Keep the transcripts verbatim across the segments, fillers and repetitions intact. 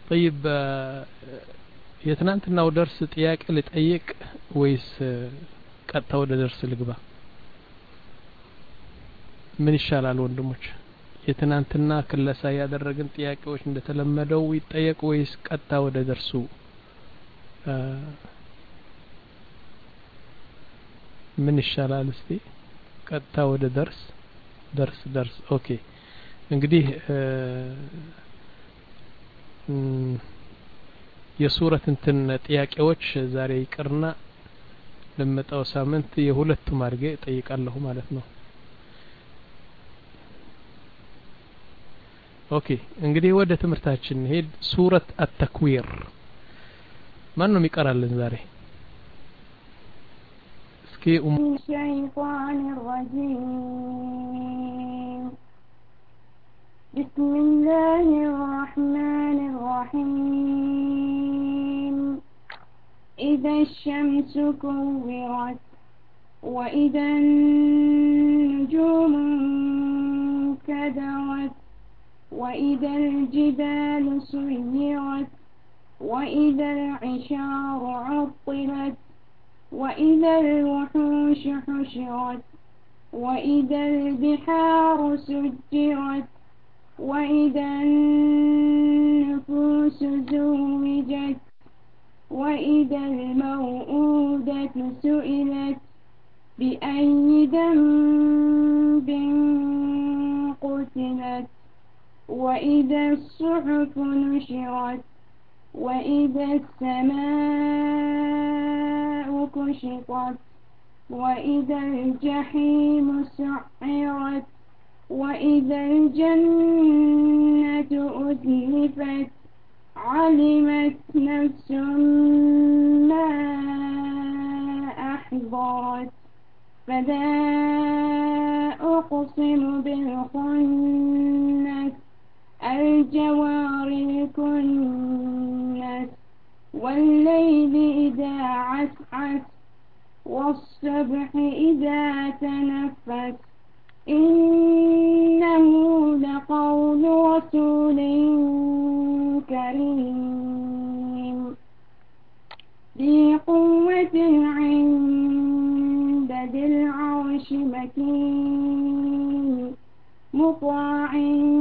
طيب የትናንትናው ደርስ ጥያቄ ልጠይቅ ወይስ ቀጥታ ወደ ደርስ ልግባ? ምን ይሻላል ወንድሞች? የትናንትና ክለሳ ያደረግን ጥያቄዎች እንደተለመደው ይጠየቅ ወይስ ቀጥታ ወደ ደርሱ? ምን ይሻላል? እስቲ ቀጥታ ወደ ደርስ ደርስ ደርስ ኦኬ። እንግዲህ የሱረት እንትን ጥያቄዎች ዛሬ ይቅርና ለመጣው ሳምንት የሁለቱም አድርጌ ጠይቃለሁ ማለት ነው። ኦኬ እንግዲህ ወደ ትምህርታችን ሄድ። ሱረት አተክዊር ማን ነው የሚቀራልን ዛሬ? እስኪ الشيطان الرجيم بسم الله الرحمن الرحيم إذا الشمس كورت وإذا النجوم انكدرت وإذا الجبال سيرت وإذا العشار عطلت وإذا الوحوش حشرت وإذا البحار سجرت وإذا النفوس زوجت وإذا الموءودة سئلت بأي ذنب قتلت وإذا الصحف نشرت وإذا السماء كشطت وإذا الجحيم سعرت وإذا الجنة أزلفت علمت نفس ما أحضرت فلا أقسم بالخنس الجوار الكنس والليل إذا عسعس والصبح إذا تنفس إنه لقول رسول كريم ذي قوة عند ذي العرش مكين مطاع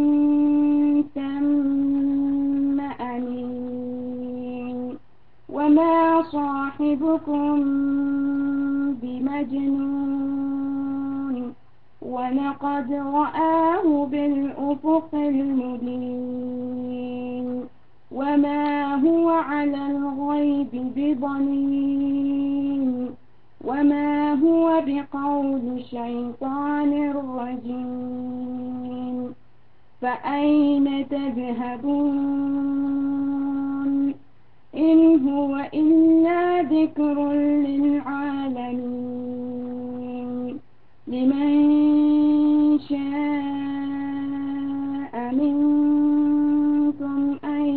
ثم أمين وما صاحبكم بمجنون ولقد رآه بالأفق المبين وما هو على الغيب بضنين وما هو بقول شيطان رجيم فأين تذهبون إن هو إلا ذكر للعالمين لمن شاء منكم أن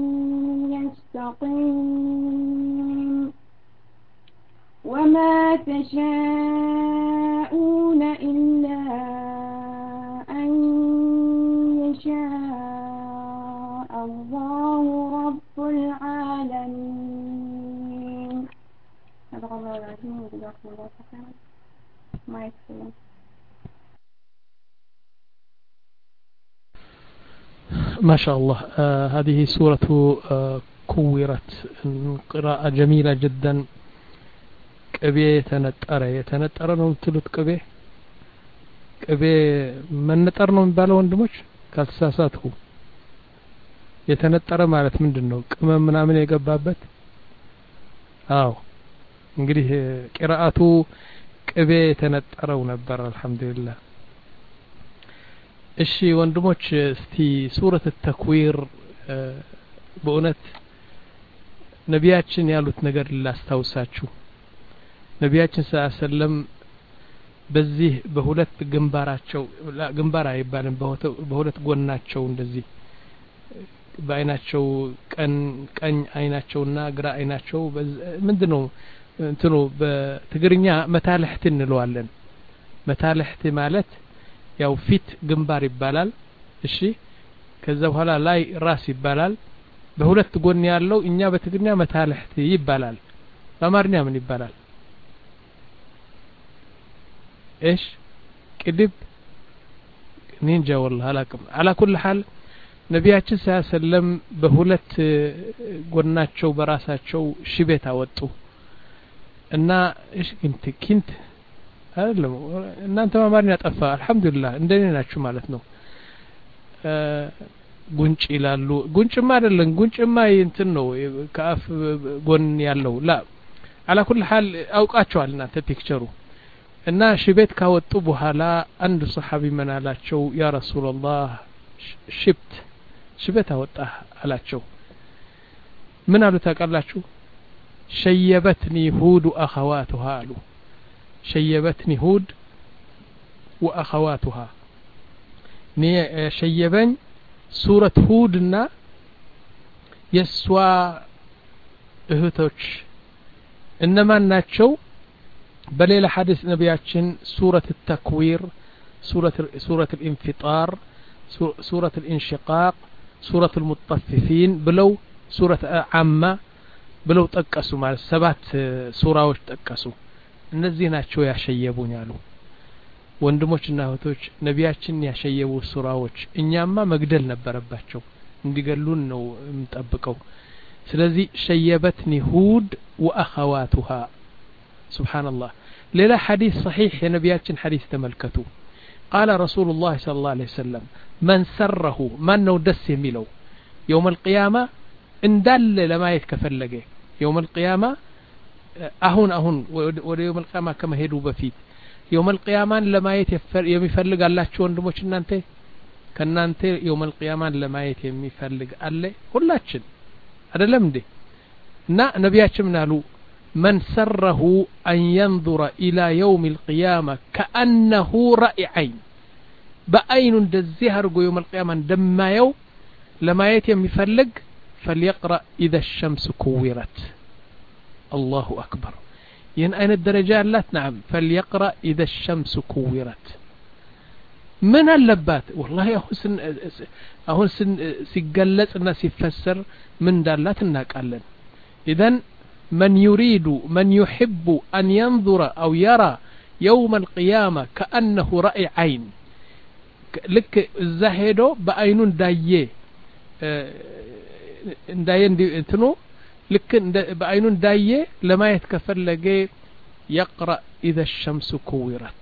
يستقيم وما تشاءون إلا أن يشاء الله رب العالمين. صدق الله العظيم وجزاكم الله خيرا. ما يكفي. ما شاء الله. آه هذه سورة آه كورت، قراءة جميلة جدا. ቅቤ የተነጠረ የተነጠረ ነው የምትሉት? ቅቤ ቅቤ መነጠር ነው የሚባለው ወንድሞች ካልተሳሳትኩ። የተነጠረ ማለት ምንድነው? ቅመም ምናምን የገባበት? አዎ እንግዲህ ቂራአቱ ቅቤ የተነጠረው ነበር። አልহামዱሊላህ። እሺ ወንድሞች እስቲ ሱረት ተክዊር በእውነት ነቢያችን ያሉት ነገር ላስታውሳችሁ። ነቢያችን ሰለላሁ በዚህ በሁለት ግንባራቸው ግንባር አይባልም በሁለት ጎናቸው እንደዚህ በአይናቸው ቀን ቀኝ አይናቸውና ግራ አይናቸው ምንድነው እንትኑ በትግርኛ መታለህት እንለዋለን። መታለህት ማለት ያው ፊት ግንባር ይባላል። እሺ ከዛ በኋላ ላይ ራስ ይባላል። በሁለት ጎን ያለው እኛ በትግርኛ መታለህት ይባላል በአማርኛ ምን ይባላል ايش ቅድብ ኒንጃ والله አላቅም على كل حال ነቢያችን ሰለላም በሁለት ጎናቸው በራሳቸው ሽቤት አወጡ እና እሺ እንት ኪንት አይደለም እናንተ አማርኛ ጠፋ አልহামዱሊላህ እንደኔ ናችሁ ማለት ነው ጉንጭ ይላሉ ጉንጭማ አይደለም ጉንጭማ እንትን ነው ከአፍ ጎን ያለው ላ على كل حال አውቃቸዋል እናንተ ፒክቸሩ እና ሽቤት ካወጡ በኋላ አንድ ሱሐቢ መናላቸው ያ ረሱላህ ሽብት ሽቤት አወጣ አላቸው ምን አሉ ታውቃላችሁ شيبتني هود واخواتها አሉ شيبتني هود واخواتها ني شيبن سوره هودና የሷ እህቶች እነማን ናቸው በሌላ ሐዲስ ነብያችን ሱረቱ التكوير ሱረቱ ሱረቱ الانفطار ሱረቱ الانشقاق ሱረቱ المطففين ብለው ሱረቱ አማ ብለው ጠቀሱ ማለት ሰባት ሱራዎች ጠቀሱ እነዚህ ናቸው ያሸየቡኝ አሉ ወንድሞችና እህቶች ነብያችን ያሸየቡ ሱራዎች እኛማ መግደል ነበረባቸው እንዲገሉን ነው እንጠብቀው ስለዚህ شيبتني هود واخواتها سبحان الله ሌላ ሐዲስ صحيح የነብያችን ሐዲስ ተመልከቱ قال رسول الله صلى الله عليه وسلم من سره من ነው ደስ የሚለው يوم القيامه እንዳለ ለማየት ከፈለገ يوم القيامه አሁን አሁን ወደ يوم القيامه ከመሄዱ በፊት يوم القيامه ለማየት የሚፈልግ አላችሁ ወንድሞች እናንተ ከናንተ يوم القيامه ለማየት የሚፈልግ አለ ሁላችን አይደለም እንዴ እና ነብያችን ምን አሉ من سره أن ينظر إلى يوم القيامة كأنه رأي عين بأين دزيها رجو يوم القيامة دما يو لما يتم يفلق فليقرأ إذا الشمس كورت الله أكبر ين أين الدرجات لا نعم فليقرأ إذا الشمس كورت من اللبات والله أحسن أحسن سجلت الناس يفسر من دالات الناقلن إذن من يريد من يحب أن ينظر أو يرى يوم القيامة كأنه رأي عين لك الزهدو بأينون دايه داين انتنو لك بأينون دايه لما يتكفل لقي يقرأ إذا الشمس كورت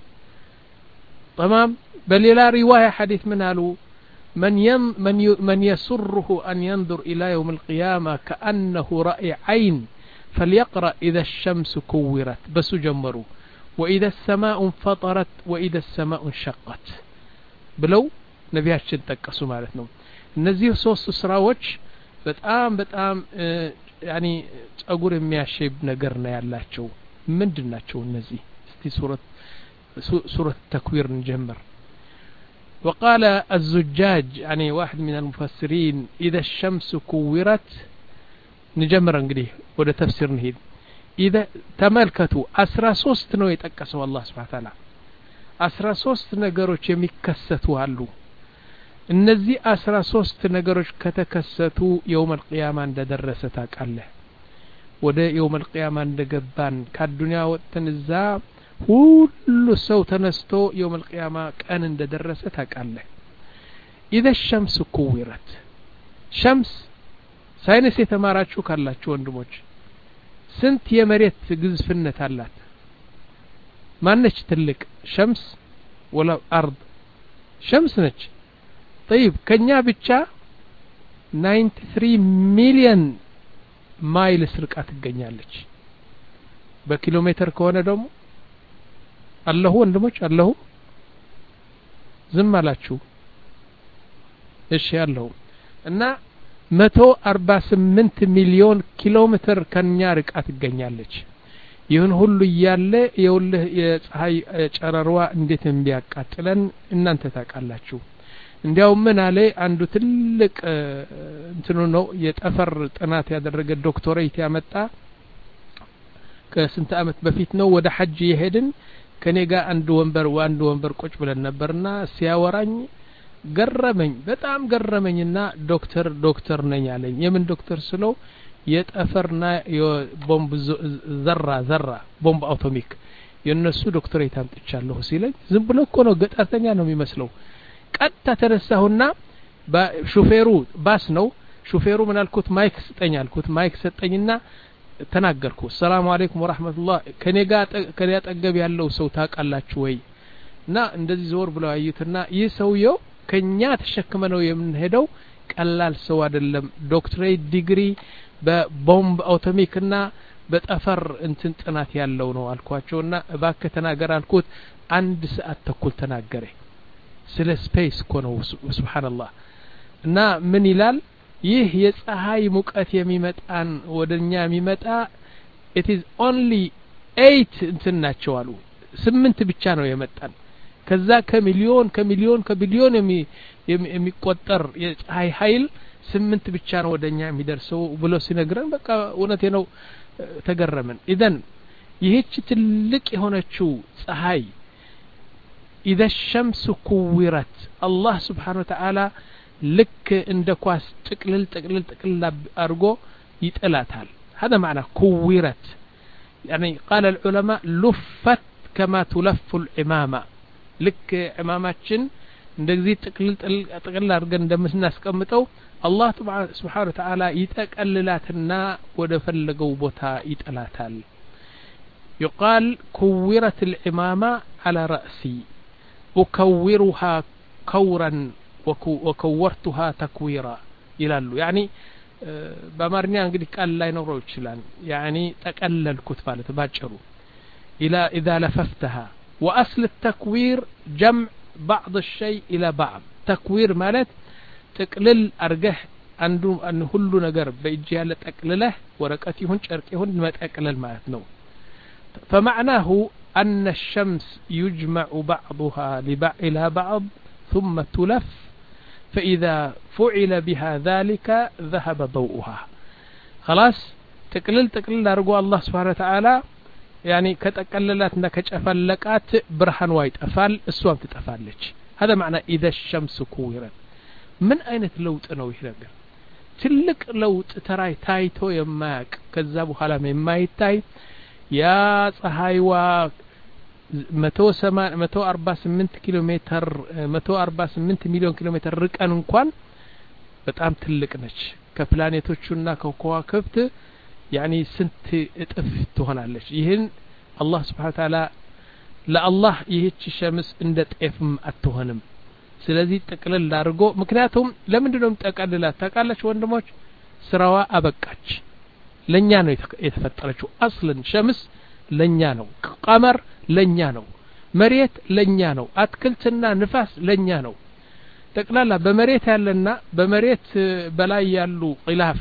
تمام بل لا رواية حديث منها له من ين من ي من يسره أن ينظر إلى يوم القيامة كأنه رأي عين فليقرأ إذا الشمس كورت بس جمروا وإذا السماء انفطرت وإذا السماء انشقت بلو نبياتشن تقسوا معناتنا እነዚህ ሶስት ስራዎች በጣም በጣም يعني ጸጉር የሚያሸብ ነገር ነው ያላቸው ምንድናቸው እነዚህ እስቲ ሱረት ሱረት ተክዊር እንጀምር وقال الزجاج يعني واحد من المفسرين إذا الشمس كورت نجمر እንግዲህ ወደ ተፍሲር እንሂድ إذا ተመልከቱ አስራ ሶስት ነው የጠቀሰው አላህ Subhanahu Wa Ta'ala አስራ ሶስት ነገሮች የሚከሰቱ አሉ እነዚህ አስራ ሶስት ነገሮች ከተከሰቱ يوم القيامة እንደደረሰ ታውቃለህ ወደ يوم القيامة እንደገባን ከዱንያ ወጥተን እዛ ሁሉ ሰው ተነስቶ يوم القيامة ቀን እንደደረሰ ታውቃለህ إذا الشمس كورت شمس ሳይንስ የተማራችሁ ካላችሁ ወንድሞች ስንት የመሬት ግዝፍነት አላት ማነች ትልቅ ሸምስ ወላ አርድ ሸምስ ነች طيب ከኛ ብቻ ninety-three ሚሊዮን ማይልስ ርቃ ትገኛለች በኪሎ ሜትር ከሆነ ደግሞ አለሁ ወንድሞች አለሁ ዝም አላችሁ እሺ አለሁ እና መቶ አርባ ስምንት ሚሊዮን ኪሎ ሜትር ከኛ ርቃ ትገኛለች ይሁን ሁሉ ያለ የውልህ የፀሐይ ጨረሯ እንዴት እንዲያቃጥለን እናንተ ታውቃላችሁ እንዲያው ምን አለ አንዱ ትልቅ እንትኑ ነው የጠፈር ጥናት ያደረገ ዶክተሬት ያመጣ ከስንት አመት በፊት ነው ወደ ሐጅ የሄድን ከኔ ጋር አንድ ወንበር ወንድ ወንበር ቁጭ ብለን ነበርና ሲያወራኝ ገረመኝ በጣም ገረመኝና ዶክተር ዶክተር ነኝ አለኝ የምን ዶክተር ስለው የጠፈርና የቦምብ ዘራ ዘራ ቦምብ አቶሚክ የነሱ ዶክተሬት አምጥቻለሁ ሲለኝ ዝም ብሎ እኮ ነው ገጣተኛ ነው የሚመስለው ቀጥታ ተነሳሁና በሹፌሩ ባስ ነው ሹፌሩ ምን አልኩት ማይክ ስጠኝ አልኩት ማይክ ሰጠኝና ተናገርኩ ሰላም አለይኩም ወራህመቱላህ ከኔ ጋር ከኔ አጠገብ ያለው ሰው ታውቃላችሁ ወይ እና እንደዚህ ዞር ብለው አዩትና ይህ ሰውየው ከኛ ተሸክመ ነው የምንሄደው ቀላል ሰው አይደለም ዶክተሬት ዲግሪ በቦምብ አቶሚክና በጠፈር እንትን ጥናት ያለው ነው አልኳቸውና እባክህ ተናገር አልኩት አንድ ሰዓት ተኩል ተናገረ ስለ ስፔስ ኮነው ሱብሃንአላህ እና ምን ይላል ይህ የፀሐይ ሙቀት የሚመጣን ወደኛ የሚመጣ it is only eight እንትን ናቸው አሉ ስምንት ብቻ ነው የመጣን ከዛ ከሚሊዮን ከሚሊዮን ከቢሊዮን የሚቆጠር የፀሐይ ኃይል ስምንት ብቻ ነው ወደኛ የሚደርሰው ብሎ ሲነግረን በቃ እውነቴ ነው ተገረመን ኢደን ይህች ትልቅ የሆነችው ፀሐይ اذا الشمس كورت الله سبحانه وتعالى لك عند كواس تقلل تقلل تقلل ارجو يطلاتال هذا معنى كورت يعني قال العلماء لفت كما تلف العمامه لك عماماتችን እንደዚህ تقلل تقلل አድርገን እንደምናስቀምጠው الله سبحانه وتعالى يتقللاتنا وده فلغو بوتا يطلاتال يقال كورت العمامه على راسي وكورها كورا وكورتها تكويرا ይላሉ يعني በአማርኛ እንግዲህ ቃል ላይ ነው ይችላል يعني ተቀለልኩት ማለት ባጭሩ الى اذا لففتها واصل التكوير جمع بعض الشيء الى بعض تكوير ማለት تقلل ارجح አንዱ ان ሁሉ ነገር በእጅ ያለ ተቀለለ ወረቀት ይሁን ጨርቅ ይሁን መጠቅለል ማለት ነው فمعناه ان الشمس يجمع بعضها لبعض الى بعض ثم تلف فاذا فعل بها ذلك ذهب ضوءها خلاص تقلل تقلل ارجو الله سبحانه وتعالى يعني كتقللاتنا كጨፈለቃት ብርሃን ዋይጠፋል እሷም ትጠፋለች هذا معنى اذا الشمس كورت من አይነት ለውጥ ነው ይሄ ነገር ትልቅ ለውጥ ተራይ ታይቶ የማያቅ ከዛ በኋላ የማይታይ ያ ፀሐይዋ መቶ አርባ ስምንት ኪሎ ሜትር መቶ አርባ ስምንት ሚሊዮን ኪሎ ሜትር ርቀን እንኳን በጣም ትልቅ ነች ከፕላኔቶቹና ከከዋክብት يعني ስንት እጥፍ ትሆናለች ይሄን አላህ Subhanahu Wa Ta'ala ለአላህ ይህች ሸምስ እንደ ጤፍም አትሆንም ስለዚህ ተቀለል አድርጎ ምክንያቱም ለምንድነው ተቀለላት ታቃለች ወንድሞች ስራዋ አበቃች ለኛ ነው የተፈጠረችው አስለን ሸምስ ለኛ ነው ቀመር ለኛ ነው መሬት ለኛ ነው አትክልትና ንፋስ ለኛ ነው ተቀላላ በመሬት ያለና በመሬት በላይ ያሉ ቂላፍ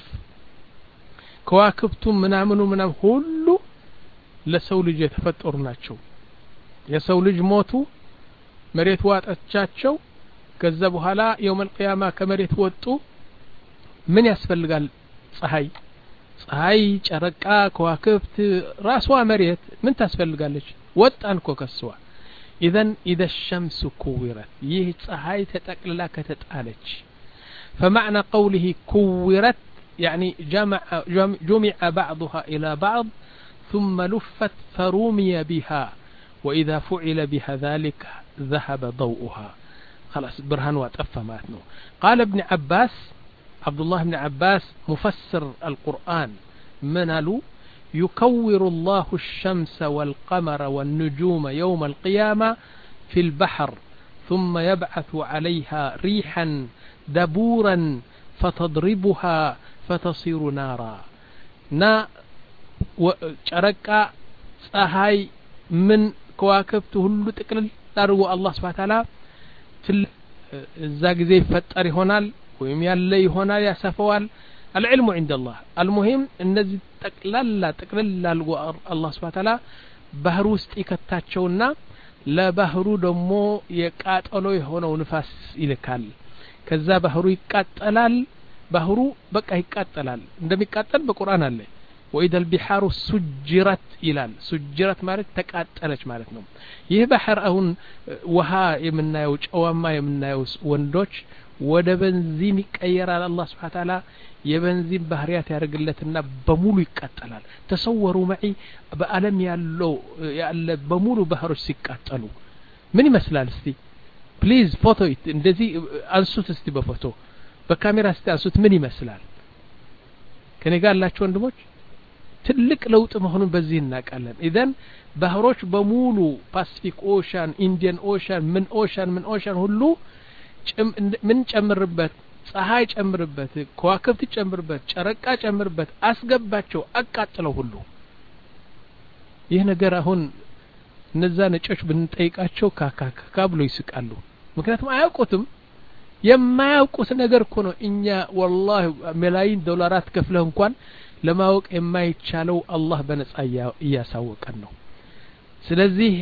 ከዋክብቱ ምናምኑ ምናም ሁሉ ለሰው ልጅ የተፈጠሩ ናቸው የሰው ልጅ ሞቱ መሬት ዋጣቻቸው ከዛ በኋላ የውመል ቂያማ ከመሬት ወጡ ምን ያስፈልጋል ፀሐይ ፀሐይ ጨረቃ ከዋክብት ራስዋ መሬት ምን ታስፈልጋለች ወጣን ኮከስዋ اذا اذا الشمس كورت ይህ ፀሐይ ተጠቅልላ ከተጣለች فمعنى قوله كورت يعني جمع جمع بعضها الى بعض ثم لفت فرمي بها واذا فعل بها ذلك ذهب ضوءها خلاص برهان وطفى ماتنو قال ابن عباس عبد الله بن عباس مفسر القرآن منالو يكور الله الشمس والقمر والنجوم يوم القيامة في البحر ثم يبعث عليها ريحا دبورا فتضربها فتصير نارا نا وشركا ፀሐይ من كواكبت ሁሉ ጥቅልል አድርጎ الله سبحانه وتعالى እዛ ጊዜ ይፈጠር ይሆናል ወይም ያለ ይሆናል ያሰፈዋል العلم عند الله المهم እነዚህ ጠቅላላ ጠቅልል አልጎ الله سبحانه وتعالى ባህር ውስጥ ይከታቸውና ለባህሩ ደግሞ የቃጠሎ የሆነው ንፋስ ይልካል ከዛ ባህሩ ይቃጠላል ባህሩ በቃ ይቃጠላል እንደሚቃጠል በቁርአን አለ وإذا البحار سجرت ይላል سجرت ማለት ተቃጠለች ማለት ነው ይህ ባህር አሁን ውሃ የምናየው ጨዋማ የምናየው ወንዶች ወደ በንዚን ይቀየራል አላህ Subhanahu Wa Ta'ala የበንዚን ባህሪያት ያደርግለትና በሙሉ ይቃጠላል ተሰወሩ معي በአለም ያለው ያለ በሙሉ ባህሮች ሲቃጠሉ ምን ይመስላል እስቲ ፕሊዝ ፎቶ እንደዚህ አንሱት እስቲ በፎቶ በካሜራ እስቲ አንሱት ምን ይመስላል ከኔ ጋር ያላችሁ ወንድሞች ትልቅ ለውጥ መሆኑን በዚህ እናቃለን ኢዘን ባህሮች በሙሉ ፓሲፊክ ኦሻን ኢንዲያን ኦሻን ምን ኦሻን ምን ኦሻን ሁሉ ምን ጨምርበት ፀሐይ ጨምርበት ከዋክብት ጨምርበት ጨረቃ ጨምርበት አስገባቸው አቃጥለው ሁሉ ይህ ነገር አሁን እነዛ ነጮች ብንጠይቃቸው ካካካ ብሎ ይስቃሉ ምክንያቱም አያውቁትም የማያውቁት ነገር እኮ ነው እኛ والله ሚሊዮን ዶላራት ከፍለው እንኳን ለማወቅ የማይቻለው አላህ በነጻ ያሳወቀን ነው ስለዚህ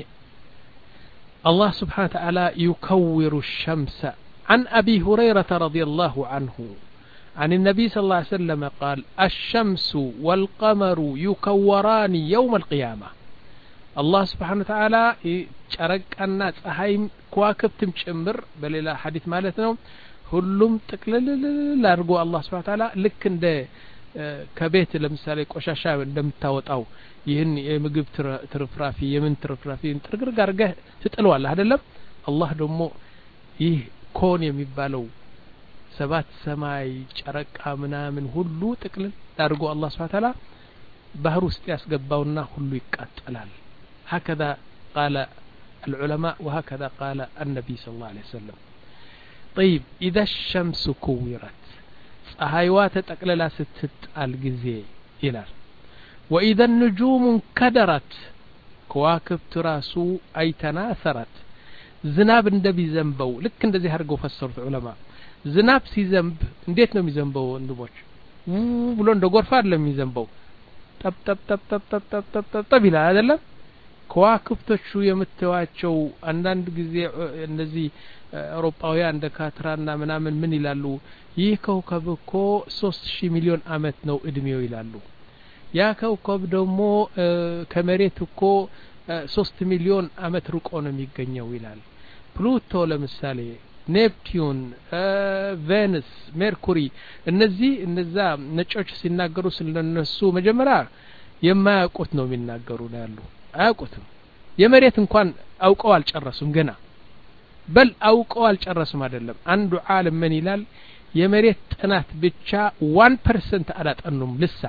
الله سبحانه وتعالى يكور الشمس عن أبي هريرة رضي الله عنه عن النبي صلى الله عليه وسلم قال الشمس والقمر يكوران يوم القيامة الله سبحانه وتعالى ጨረቃና ፀሐይም ከዋክብትም ጭምር በሌላ ሐዲስ ማለት ነው ሁሉም ጥቅልል አድርጎ Allah Subhanahu Wa Ta'ala ልክ እንደ ከቤት ለምሳሌ ቆሻሻ እንደምታወጣው ይህን የምግብ ትርፍራፊ የምን ትርፍራፊ ጥርግርግ አድርገህ ትጥለዋለህ አይደለም አላህ ደግሞ ይህ ኮን የሚባለው ሰባት ሰማይ ጨረቃ ምናምን ሁሉ ጥቅልል አድርጎ Allah Subhanahu Wa Ta'ala ባህር ውስጥ ያስገባውና ሁሉ ይቃጠላል هكذا قال العلماء وهكذا قال النبي صلى الله عليه وسلم طيب إذا الشمس كورت ፀሐይዋ ተጠቅለላ ስትጣል ጊዜ ይላል وإذا النجوم انكدرت ከዋክብት ራሱ አይተናሰረት ዝናብ እንደሚዘንበው ልክ እንደዚህ አድርገው ፈሰሩት ዑለማ ዝናብ ሲዘንብ እንዴት ነው የሚዘንበው ወንድሞች ብሎ እንደ ጎርፍ አይደለም የሚዘንበው ጠብ ጠብ ጠብ ጠብ ጠብ ጠብ ጠብ ይላል አይደለም ከዋክብቶቹ የምትዋቸው አንዳንድ ጊዜ እነዚህ አውሮፓውያን እንደ ካትራና ምናምን ምን ይላሉ ይህ ኮከብ እኮ ሶስት ሺህ ሚሊዮን አመት ነው እድሜው ይላሉ ያ ኮከብ ደግሞ ከመሬት እኮ ሶስት ሚሊዮን አመት ርቆ ነው የሚገኘው ይላል ፕሉቶ ለምሳሌ ኔፕቲዩን ቬነስ ሜርኩሪ እነዚህ እነዛ ነጮች ሲናገሩ ስለነሱ መጀመሪያ የማያውቁት ነው የሚናገሩ ነው ያሉ አያውቁትም የመሬት እንኳን አውቀው አልጨረሱም ገና በል አውቀው አልጨረሱም አይደለም አንዱ ዓለም ምን ይላል የመሬት ጥናት ብቻ one percent አላጠኑም ልሳ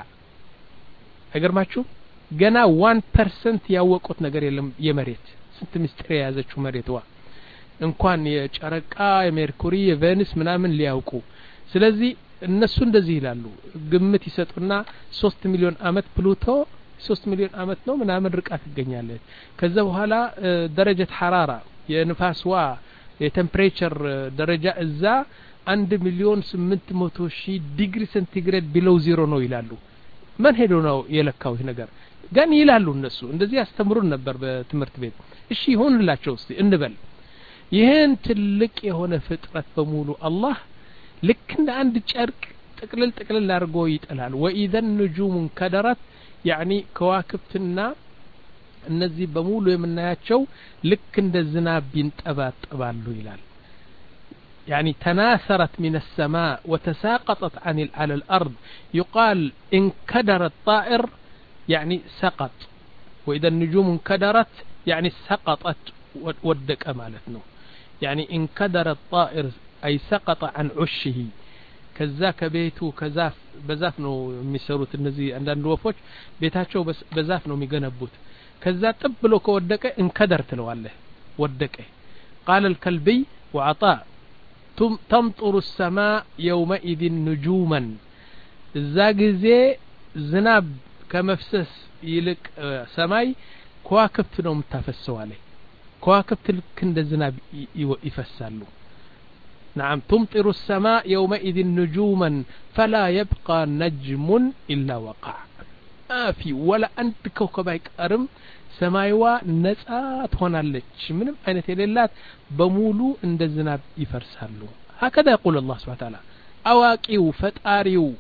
አይገርማችሁ ገና one percent ያወቁት ነገር የለም የመሬት ስንት ምስጢር የያዘችው መሬትዋ እንኳን የጨረቃ የሜርኩሪ የቬነስ ምናምን ሊያውቁ ስለዚህ እነሱ እንደዚህ ይላሉ ግምት ይሰጡና ሶስት ሚሊዮን አመት ፕሉቶ ሶስት ሚሊዮን አመት ነው ምናምን ርቀት ይገኛለች ከዛ በኋላ ደረጃ ሐራራ የንፋስዋ የቴምፕሬቸር ደረጃ እዛ አንድ ሚሊዮን ስምንት መቶ ሺህ ዲግሪ ሴንቲግሬድ ቢሎው ዜሮ ነው ይላሉ ማን ሄዶ ነው የለካው ይሄ ነገር ግን ይላሉ እነሱ እንደዚህ ያስተምሩን ነበር በትምህርት ቤት እሺ ይሁንላቸው እስቲ እንበል ይሄን ትልቅ የሆነ ፍጥረት በሙሉ አላህ ልክ እንደ አንድ ጨርቅ ጥቅልል ጥቅልል አድርጎ ይጥላል وإذا النجوم انكدرت يعني ከዋክብትና እነዚህ በሙሉ የምናያቸው ልክ እንደ ዝናብ ይንጠባጠባሉ ይላል يعني تناثرت من السماء وتساقطت عن على الأرض يقال انكدر الطائر يعني سقط وإذا النجوم انكدرت يعني سقطت ودك مالتنا يعني انكدر الطائر أي سقط عن عشه كذاك بيته كذاف بزاف ነው የሚሰሩት እነዚህ አንዳንድ ወፎች ቤታቸው በዛፍ ነው የሚገነቡት ከዛ ጥብ ብሎ ከወደቀ እንከደር ትለዋለህ ወደቀ قال الكلبي وعطاء تمطر السماء يومئذ نجوما እዛ ጊዜ ዝናብ ከመፍሰስ ይልቅ ሰማይ ከዋክብት ነው የምታፈሰው አለ ከዋክብት ልክ እንደ ዝናብ ይፈሳሉ نعم تمطر السماء يومئذ نجوما فلا يبقى نجم إلا وقع ما في ولا أنت كوكب يقرم سمايوا ነፃ ትሆናለች ምንም አይነት የሌላት በሙሉ እንደ ዝናብ ይፈርሳሉ هكذا يقول الله سبحانه وتعالى አዋቂው ፈጣሪው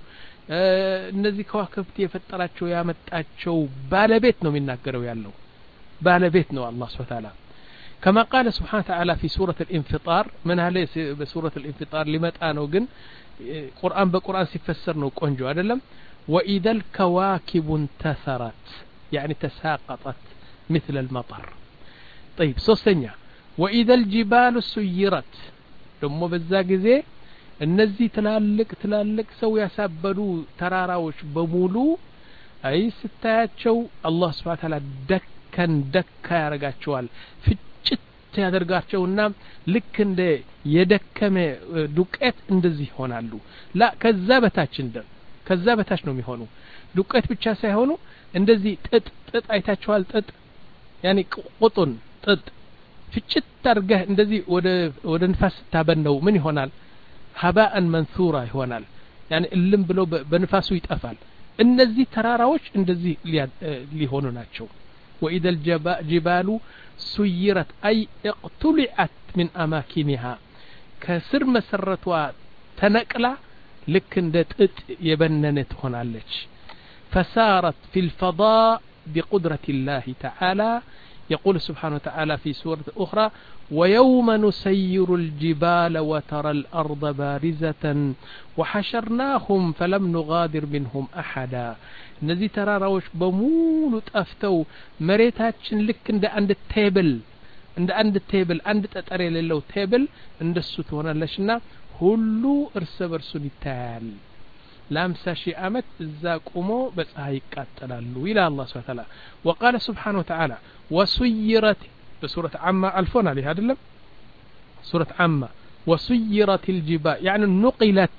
እነዚህ ከዋክብት የፈጠራቸው ያመጣቸው ባለቤት ነው የሚናገረው ያለው ባለቤት ነው አላህ Subhanahu Wa Ta'ala كما قال سبحانه وتعالى في سورة الانفطار من هذه بسورة الانفطار لمتى ነው ግን ቁርአን በቁርአን ሲፈሰር ነው ቆንጆ አይደለም وإذا الكواكب انتثرت يعني تساقطت مثل المطر طيب ሶስተኛ وإذا الجبال سيرت ደሞ በዛ ጊዜ እነዚህ ትላልቅ ትላልቅ ሰው ያሳበዱ ተራራዎች በሙሉ አይ ስታያቸው አላህ Subhanahu Wa Ta'ala ደከን ደካ ያረጋቸዋል ፍጭት ያደርጋቸውና ልክ እንደ የደከመ ዱቄት እንደዚህ ይሆናሉ ላ ከዛ በታች እንደ ከዛ በታች ነው የሚሆኑ ዱቄት ብቻ ሳይሆኑ እንደዚህ ጥጥ ጥጥ አይታቸዋል ጥጥ ያኒ ቁጡን ጥጥ ፍጭት አድርገህ እንደዚህ ወደ ወደ ንፋስ ታበነው ምን ይሆናል هباء منثورا ይሆናል يعني እልም ብሎ በንፋሱ ይጠፋል እነዚህ ተራራዎች እንደዚህ ሊሆኑ ናቸው واذا الجبال سيرت اي اقتلعت من اماكنها كسر مسرتها تنقلا ልክ እንደ ጥጥ የበነነት ሆናለች فسارت في الفضاء بقدرة الله تعالى يقول سبحانه وتعالى في سورة أخرى ويوم نسير الجبال وترى الأرض بارزة وحشرناهم فلم نغادر منهم أحدا نزي تراروش بمولو تأفتو مريتاتشن لك عند عند التيبل عند عند التيبل عند تتري للو تيبل عند السطونا لشنا هلو ارسبرسون التال لامسا شي أمت الزاك أمو بس هاي قاتلالو إلى الله سبحانه وتعالى وقال سبحانه وتعالى وسيرت بسورة عامة ألفون عليه هذا اللم سورة عامة وسيرت الجبال يعني نقلت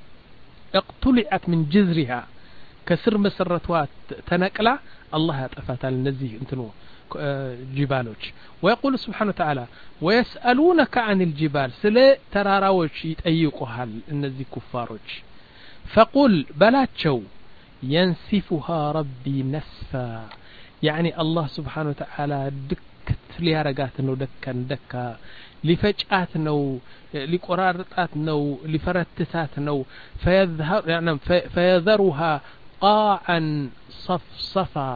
اقتلعت من جذرها كسر مسرتها تنقلع الله يتفات على النزيه انتنو جبالوش ويقول سبحانه وتعالى ويسألونك عن الجبال سلا تراراوش يتأيقها النزي كفاروش فقل بلاتشو ينسفها ربي نسفا يعني الله سبحانه وتعالى دكت ليارقات نو دكا دكا لفجأات نو لقرارات نو لفرتسات نو فيذهر يعني فيذرها قاعا صفصفا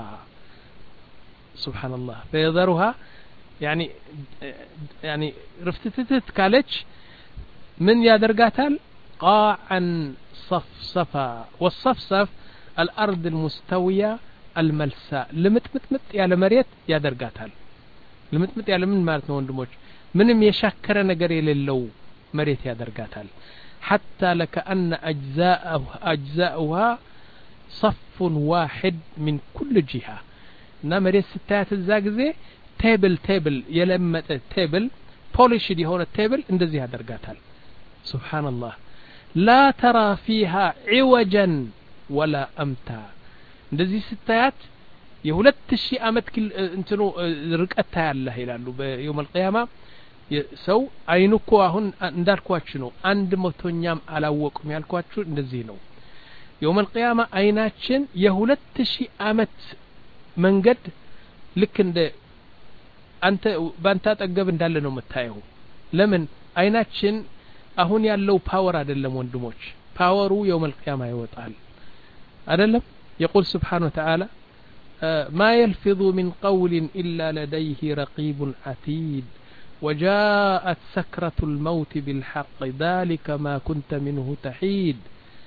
سبحان الله فيذرها يعني يعني رفتتت كالج من يادرقاتال قاعا صفصفا والصفصف الأرض المستوية الملساء لمتمتمت يا مريت يا درقاتال لمتمت يا من مالت نو وندموش منم يشكر ነገር የሌለው መሬት ያደርጋታል حتى لكأن أجزاءه أجزاؤها صف واحد من كل جهة እና መሬት ስታያት እዛ ጊዜ ቴብል ቴብል የለመጠ ቴብል ፖሊሽድ የሆነ ቴብል እንደዚህ ያደርጋታል سبحان الله لا ترى فيها عوجا ولا أمتا እንደዚህ ስታያት የሁለት ሺህ አመት እንትኑ ርቀት ያለህ ይላሉ በየውም القيامة ሰው አይኑኮ አሁን እንዳልኳችሁ ነው አንድ መቶኛም አላወቁም ያልኳችሁ እንደዚህ ነው የውም القيامة አይናችን የሁለት ሺህ አመት መንገድ ልክ እንደ አንተ ባንታ ጠገብ እንዳለ ነው መታየው ለምን አይናችን አሁን ያለው ፓወር አይደለም ወንድሞች ፓወሩ የውም القيامة ይወጣል አይደለም يقول سبحانه وتعالى ما يلفظ من قول إلا لديه رقيب عتيد وجاءت سكرة الموت بالحق ذلك ما كنت منه تحيد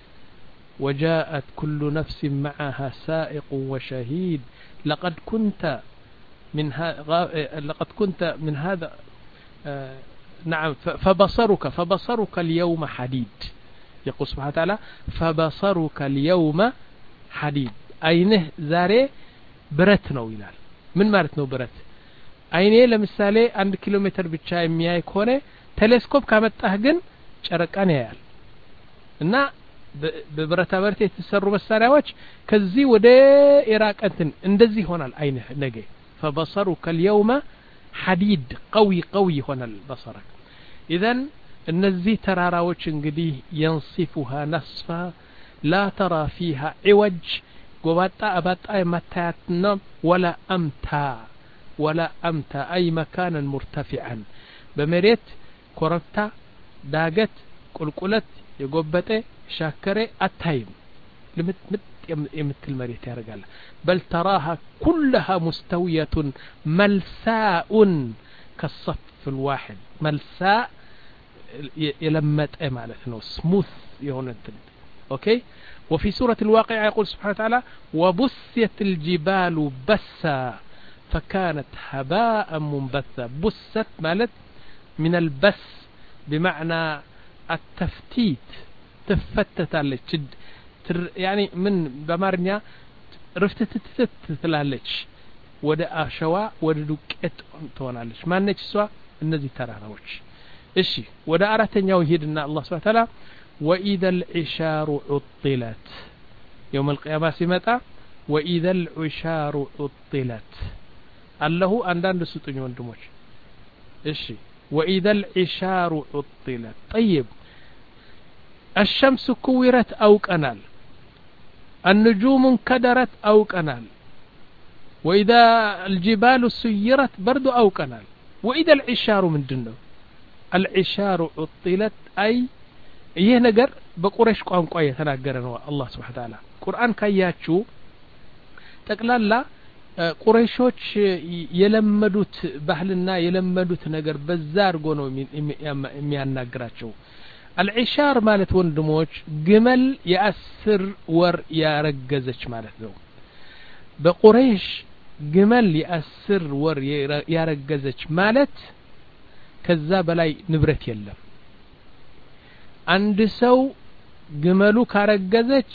وجاءت كل نفس معها سائق وشهيد لقد كنت من لقد كنت من هذا نعم فبصرك فبصرك اليوم حديد يقول سبحانه وتعالى فبصرك اليوم حديد አይንህ ዛሬ ብረት ነው ይላል ምን ማለት ነው ብረት አይኔ ለምሳሌ አንድ ኪሎ ሜትር ብቻ የሚያይ ከሆነ ቴሌስኮፕ ካመጣህ ግን ጨረቃን ያያል እና በብረታ ብረት የተሰሩ መሳሪያዎች ከዚህ ወደ ኢራቅ እንትን እንደዚህ ይሆናል አይንህ ነገ فبصرك اليوم حديد قوي قوي ይሆናል بصرك اذا እነዚህ ተራራዎች እንግዲህ ينصفها نصفا لا ترى فيها عوج ጎባጣ አባጣ የማታያትና ولا امتا ولا امتا اي مكانا مرتفعا በመሬት ኮረብታ ዳገት ቁልቁለት የጎበጠ ሻከረ አታይም لمتمت يمثل مريت يارجال بل تراها كلها مستوية ملساء كالصف الواحد ملساء يلمت ايه معناته سموث يهون اوكي وفي سورة الواقعة يقول سبحانه وتعالى وبست الجبال بسا فكانت هباء منبثا بست مالت من البس بمعنى التفتيت تفتت على يعني من بمارنيا رفتتت تلالش ወደ አሸዋ ወደ ዱቄት ትሆናለች ማነች እሷ እነዚህ ተራራዎች እሺ ወደ አራተኛው ሄድና አላህ Subhanahu Wa Ta'ala وإذا العشار عطلت يوم القيامة ሲመጣ وإذا العشار عطلت الله አንዳንድ ስጡኝ ወንድሞች እሺ وإذا العشار عطلت طيب الشمس كورت أو كنال النجوم انكدرت أو كنال وإذا الجبال سيرت برد أو كنال وإذا العشار من دنه العشار عطلت أي ይሄ ነገር በቁረሽ ቋንቋ የተናገረ ነው አላህ Subhanahu Wa Ta'ala ቁርአን ካያችሁ ጠቅላላ ቁረይሾች የለመዱት ባህልና የለመዱት ነገር በዛ አድርጎ ነው የሚያናግራቸው አልዒሻር ማለት ወንድሞች ግመል የአስር ወር ያረገዘች ማለት ነው በቁረይሽ ግመል የአስር ወር ያረገዘች ማለት ከዛ በላይ ንብረት የለም አንድ ሰው ግመሉ ካረገዘች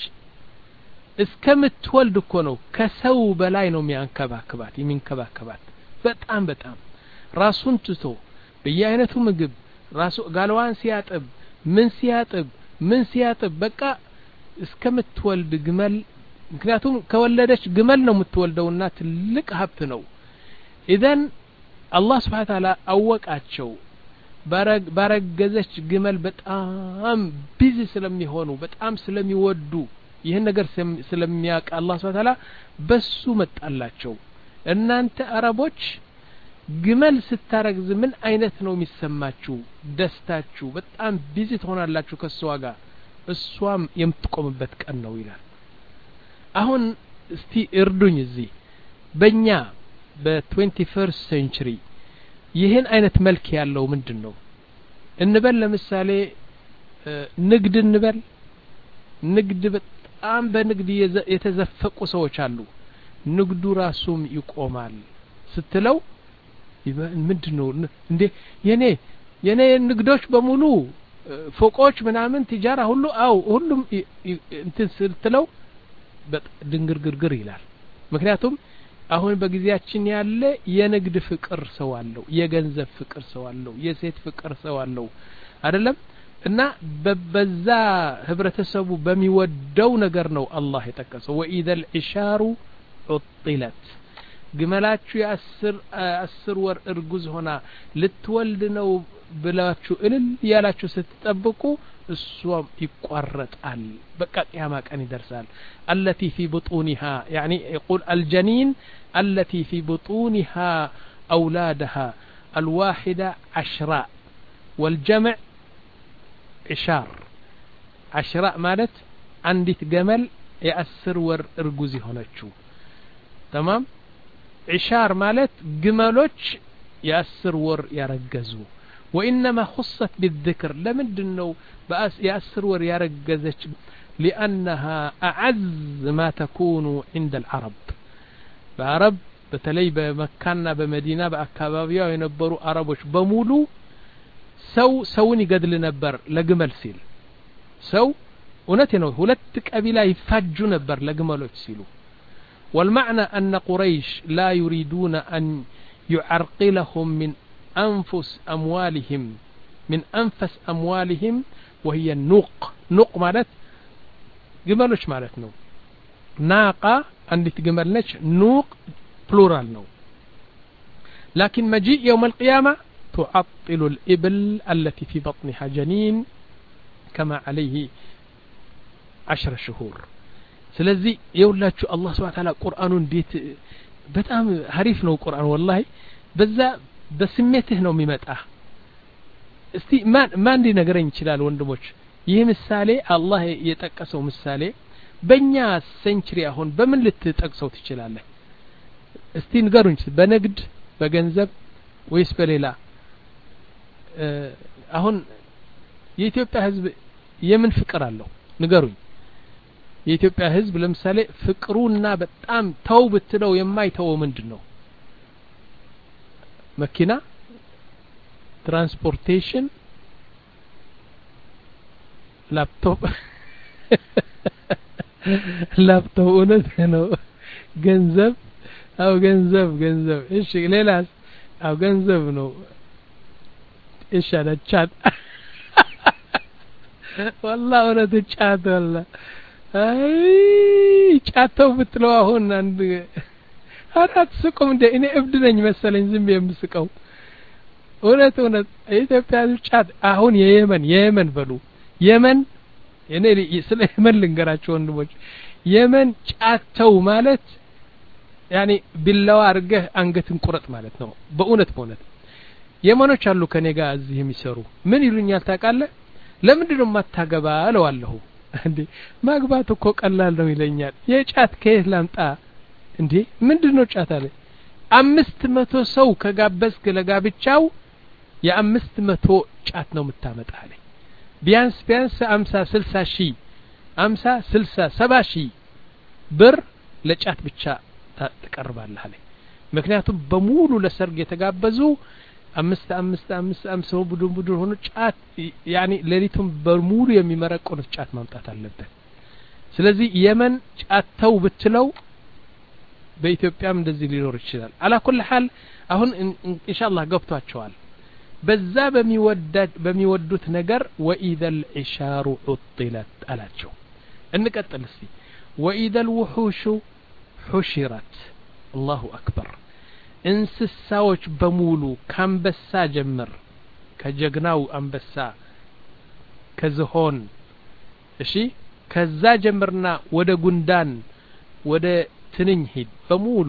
እስከምትወልድ እኮ ነው ከሰው በላይ ነው የሚያንከባክባት የሚንከባከባት በጣም በጣም ራሱን ትቶ በየአይነቱ ምግብ ራሱ ጋልዋን ሲያጥብ ምን ሲያጥብ ምን ሲያጥብ በቃ እስከምትወልድ ግመል ምክንያቱም ከወለደች ግመል ነው የምትወልደውና ትልቅ ሀብት ነው ኢዘን አላህ Subhanahu Wa Ta'ala አወቃቸው ባረግ ባረገዘች ግመል በጣም ቢዚ ስለሚሆኑ በጣም ስለሚወዱ ይሄን ነገር ስለሚያውቅ አላህ Subhanahu Wa Ta'ala በሱ መጣላቸው እናንተ አረቦች ግመል ስታረግዝ ምን አይነት ነው የሚሰማችሁ ደስታችሁ በጣም ቢዚ ትሆናላችሁ ከሷ ጋር እሷም የምትቆምበት ቀን ነው ይላል አሁን እስቲ እርዱኝ እዚህ በእኛ በ21st century ይሄን አይነት መልክ ያለው ምንድነው እንበል ለምሳሌ ንግድ እንበል ንግድ በጣም በንግድ የተዘፈቁ ሰዎች አሉ ንግዱ ራሱም ይቆማል ስትለው ምንድነው እንዴ የኔ የኔ ንግዶች በሙሉ ፎቆች ምናምን ትጃራ ሁሉ አው ሁሉም እንትን ስትለው ድንግርግርግር ይላል ምክንያቱም አሁን በጊዜያችን ያለ የንግድ ፍቅር ሰው አለው የገንዘብ ፍቅር ሰው አለው የሴት ፍቅር ሰው አለው አይደለም እና በበዛ ህብረተሰቡ በሚወደው ነገር ነው አላህ የጠቀሰው وإذا العشار عطلت ግመላችሁ የአስር አስር ወር እርጉዝ ሆና ልትወልድ ነው ብላችሁ እልል ያላችሁ ስትጠብቁ እሷም ይቋረጣል በቃ ቂያማ ቀን ይደርሳል التي في بطونها يعني يقول الجنين التي في بطونها أولادها الواحدة عشراء والجمع عشار عشراء مالت عندي جمل يأسر ور ارجوزي هناچو تمام عشار مالت جملوش يأسر ور يرجزو وإنما خصت بالذكر لمندنو بأس يأسر ور يرجزش لأنها أعز ما تكون عند العرب بعرب بتلي بمكاننا بمدينة بأكابابيا ينبروا عربوش بمولو سو سوني قد لنبر لجمل سيل سو ونتنو هلتك أبلا يفجوا نبر لجملوش سيلو والمعنى أن قريش لا يريدون أن يعرقلهم من أنفس أموالهم من أنفس أموالهم وهي النوق نوق مالت جملوش مالت نو ناقة عندي تجملنش نوق بلورال نو لكن مجيء يوم القيامة تعطل الإبل التي في بطنها جنين كما عليه عشر شهور سلزي يولاتشو الله سبحانه وتعالى قرآن ديت بتأم حريف نو قرآن والله بزا بسميته نو ميمتأه استي ما ما عندي نقرين شلال وندموش ይህ ምሳሌ አላህ የጠቀሰው ምሳሌ በእኛ ሴንቸሪ አሁን በምን ልትጠቅሰው ትችላለህ? እስቲ ንገሩኝ። በንግድ በገንዘብ ወይስ በሌላ? አሁን የኢትዮጵያ ህዝብ የምን ፍቅር አለው ንገሩኝ። የኢትዮጵያ ህዝብ ለምሳሌ ፍቅሩና በጣም ተው ብትለው የማይተው ምንድነው? መኪና፣ ትራንስፖርቴሽን፣ ላፕቶፕ ላፕቶፕ እውነት ነው። ገንዘብ አው ገንዘብ ገንዘብ እሺ ሌላስ? አው ገንዘብ ነው። እሺ አለቻት والله እውነት ጫት والله አይ ጫተው ብትለው አሁን አንድ አራት ስቆም እንደ እኔ እብድ ነኝ መሰለኝ ዝም የምስቀው። እውነት እውነት ኢትዮጵያ ጫት አሁን የየመን የየመን በሉ የመን እኔ ስለ የመን ልንገራቸው ወንድሞች። የመን ጫተው ማለት ያኒ ቢላዋ አርገህ አንገትን ቁረጥ ማለት ነው። በእውነት በእውነት የመኖች አሉ ከኔ ጋር እዚህ የሚሰሩ ምን ይሉኛል ታውቃለህ? ለምንድን ነው ማታገባ አለዋለሁ። እንዴ ማግባት እኮ ቀላል ነው ይለኛል። የጫት ከየት ላምጣ እንዴ? ምንድነው ጫት አለ? አምስት መቶ ሰው ከጋበዝክ ለጋብቻው የአምስት መቶ ጫት ነው የምታመጣ አለ። ቢያንስ ቢያንስ አምሳ ስልሳ ሺህ አምሳ ስልሳ ሰባ ሺህ ብር ለጫት ብቻ ተቀርባለህ አለ። ምክንያቱም በሙሉ ለሰርግ የተጋበዙ አምስት አምስት አምስት አምስት ቡድን ቡድን ሆኖ ጫት ያኒ ለሊቱም በሙሉ የሚመረቁት ጫት ማምጣት አለበት። ስለዚህ የመን ጫተው ብትለው በኢትዮጵያም እንደዚህ ሊኖር ይችላል። አላኩል ሐል አሁን ኢንሻአላህ ገብቷቸዋል። በዛ በሚወደድ በሚወዱት ነገር ወኢዘል ኢሻሩ ዑጥለት አላቸው። እንቀጥል እስቲ ወኢዘል ውሑሹ ሑሽረት አላሁ አክበር። እንስሳዎች በሙሉ ካንበሳ ጀምር ከጀግናው አንበሳ ከዝሆን እሺ ከዛ ጀምርና ወደ ጉንዳን ወደ ትንኝ ሂድ በሙሉ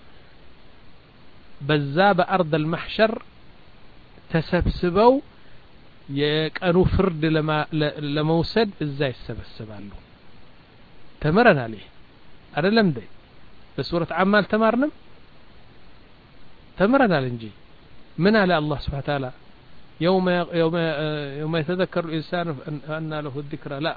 በዛ በአርድ المحشر ተሰብስበው የቀኑ ፍርድ ለመውሰድ እዛ ይሰበሰባሉ። ተመረናል አይደለም እንዴ? በሱረት አማል ተማርንም ተمرنا እንጂ ምን አለ አላህ Subhanahu Ta'ala يوم يوم يوم يتذكر الانسان ان له الذكرى لا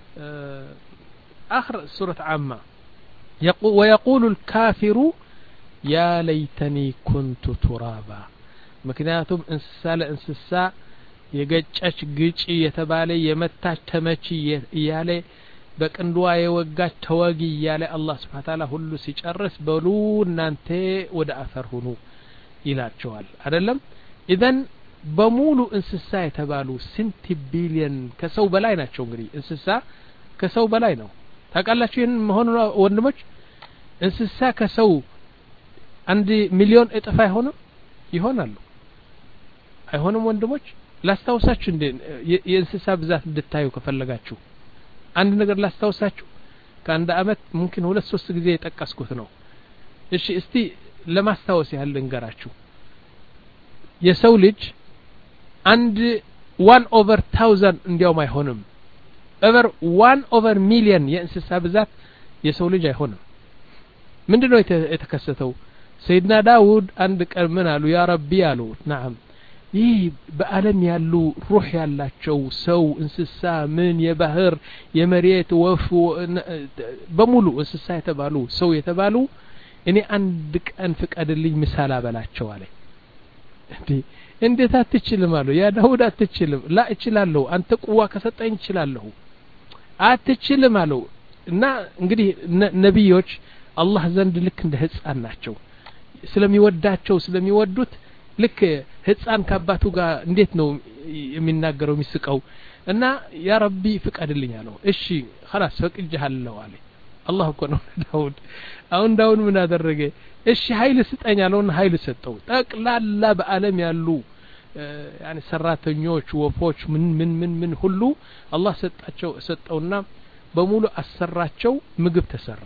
اخر سوره عامه يقول ويقول الكافر يا ليتني كنت ترابا ምክንያቱም እንስሳ ለእንስሳ የገጨች ግጪ የተባለ የመታች ተመቺ እያለ በቅንዷ የወጋች ተወጊ እያለ አላህ Subhanahu Ta'ala ሁሉ ሲጨርስ በሉ እናንተ ወደ አፈር ሁኑ ይላቸዋል አይደለም? ኢዘን በሙሉ እንስሳ የተባሉ ስንት ቢሊየን ከሰው በላይ ናቸው። እንግዲህ እንስሳ ከሰው በላይ ነው። ታውቃላችሁ ይሄን መሆኑ ወንድሞች? እንስሳ ከሰው አንድ ሚሊዮን እጥፍ አይሆንም? ይሆናሉ አይሆንም ወንድሞች? ላስታውሳችሁ እንደ የእንስሳ ብዛት እንድታዩ ከፈለጋችሁ አንድ ነገር ላስታውሳችሁ። ከአንድ አመት ሙምኪን ሁለት ሶስት ጊዜ የጠቀስኩት ነው። እሺ እስቲ ለማስታወስ ያህል እንገራችሁ። የሰው ልጅ አንድ one over thousand እንዲያውም አይሆንም over one over million የእንስሳ ብዛት የሰው ልጅ አይሆንም። ምንድነው የተከሰተው? ሰይድና ዳውድ አንድ ቀን ምን አሉ? ያ ረቢ አሉ። نعم ይህ በአለም ያሉ ሩህ ያላቸው ሰው እንስሳ ምን የባህር የመሬት ወፍ በሙሉ እንስሳ የተባሉ ሰው የተባሉ እኔ አንድ ቀን ፍቀድልኝ ምሳላ በላቸው አለ። እንዴ እንዴት አትችልም አሉ። ያ ዳውድ አትችልም። ላ እችላለሁ አንተ ቁዋ ከሰጠኝ እችላለሁ። አትችልም አሉ። እና እንግዲህ ነብዮች አላህ ዘንድ ልክ እንደ ህፃን ናቸው። ስለሚወዳቸው ስለሚወዱት ልክ ህፃን ከአባቱ ጋር እንዴት ነው የሚናገረው የሚስቀው። እና ያ ረቢ ፍቀድልኝ አለው። እሺ خلاص ፈቅጄሃለሁ አለ። አላህ እኮ ነው ዳውድ። አሁን ዳውድ ምን አደረገ? እሺ ኃይል ስጠኝ አለውና ኃይል ሰጠው። ጠቅላላ በአለም ያሉ ያኒ ሰራተኞች ወፎች ምን ምን ምን ምን ሁሉ አላህ ሰጣቸው ሰጠውና በሙሉ አሰራቸው። ምግብ ተሰራ።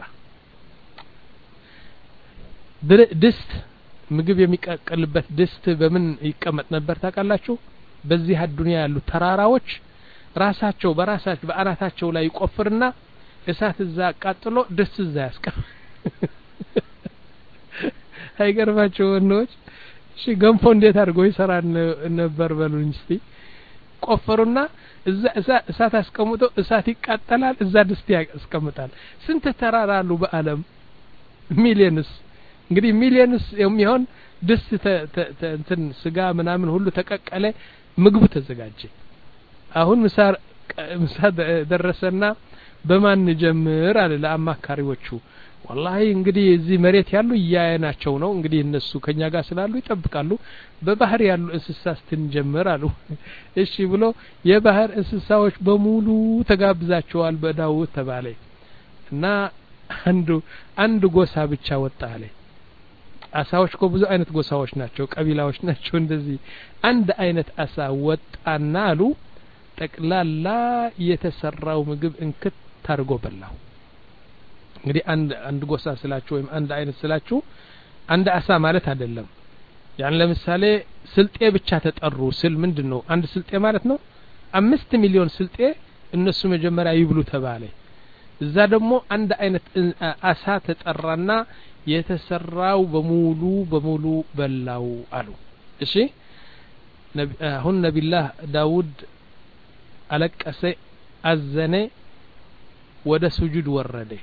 ድስት ምግብ የሚቀቀልበት ድስት በምን ይቀመጥ ነበር ታውቃላችሁ? በዚህ አዱንያ ያሉ ተራራዎች ራሳቸው በራሳቸው በአናታቸው ላይ ይቆፍርና እሳት እዛ አቃጥሎ ድስት እዛ ያስቀም አይገርማችሁ ወንዶች እሺ ገንፎ እንዴት አድርጎ ይሰራል ነበር በሉኝ እስቲ ቆፈሩና እዛ እሳት አስቀምጦ እሳት ይቃጠላል እዛ ድስት ያስቀምጣል ስንት ተራራሉ በአለም ሚሊየንስ እንግዲህ ሚሊየንስ የሚሆን ድስት እንትን ስጋ ምናምን ሁሉ ተቀቀለ ምግቡ ተዘጋጀ አሁን ምሳር ምሳ ደረሰና በማን ጀምር አለ ለአማካሪዎቹ والله እንግዲህ እዚህ መሬት ያሉ ያያናቸው ነው እንግዲህ እነሱ ከኛ ጋር ስላሉ ይጠብቃሉ በባህር ያሉ እንስሳስ ትንጀምር አሉ እሺ ብሎ የባህር እንስሳዎች በሙሉ ተጋብዛቸዋል በዳውት ተባለ እና አንዱ አንድ ጎሳ ብቻ ወጣ አለ አሳዎች እኮ ብዙ አይነት ጎሳዎች ናቸው ቀቢላዎች ናቸው እንደዚህ አንድ አይነት አሳ ወጣና አሉ ጠቅላላ የተሰራው ምግብ እንክት ታርጎ በላው እንግዲህ አንድ አንድ ጎሳ ስላችሁ ወይም አንድ አይነት ስላችሁ አንድ አሳ ማለት አይደለም ያን ለምሳሌ ስልጤ ብቻ ተጠሩ ስል ምንድነው አንድ ስልጤ ማለት ነው አምስት ሚሊዮን ስልጤ እነሱ መጀመሪያ ይብሉ ተባለ እዛ ደግሞ አንድ አይነት አሳ ተጠራና የተሰራው በሙሉ በሙሉ በላው አሉ እሺ ነቢ አሁን ነብይላህ ዳውድ አለቀሰ አዘነ ወደ ስጁድ ወረደ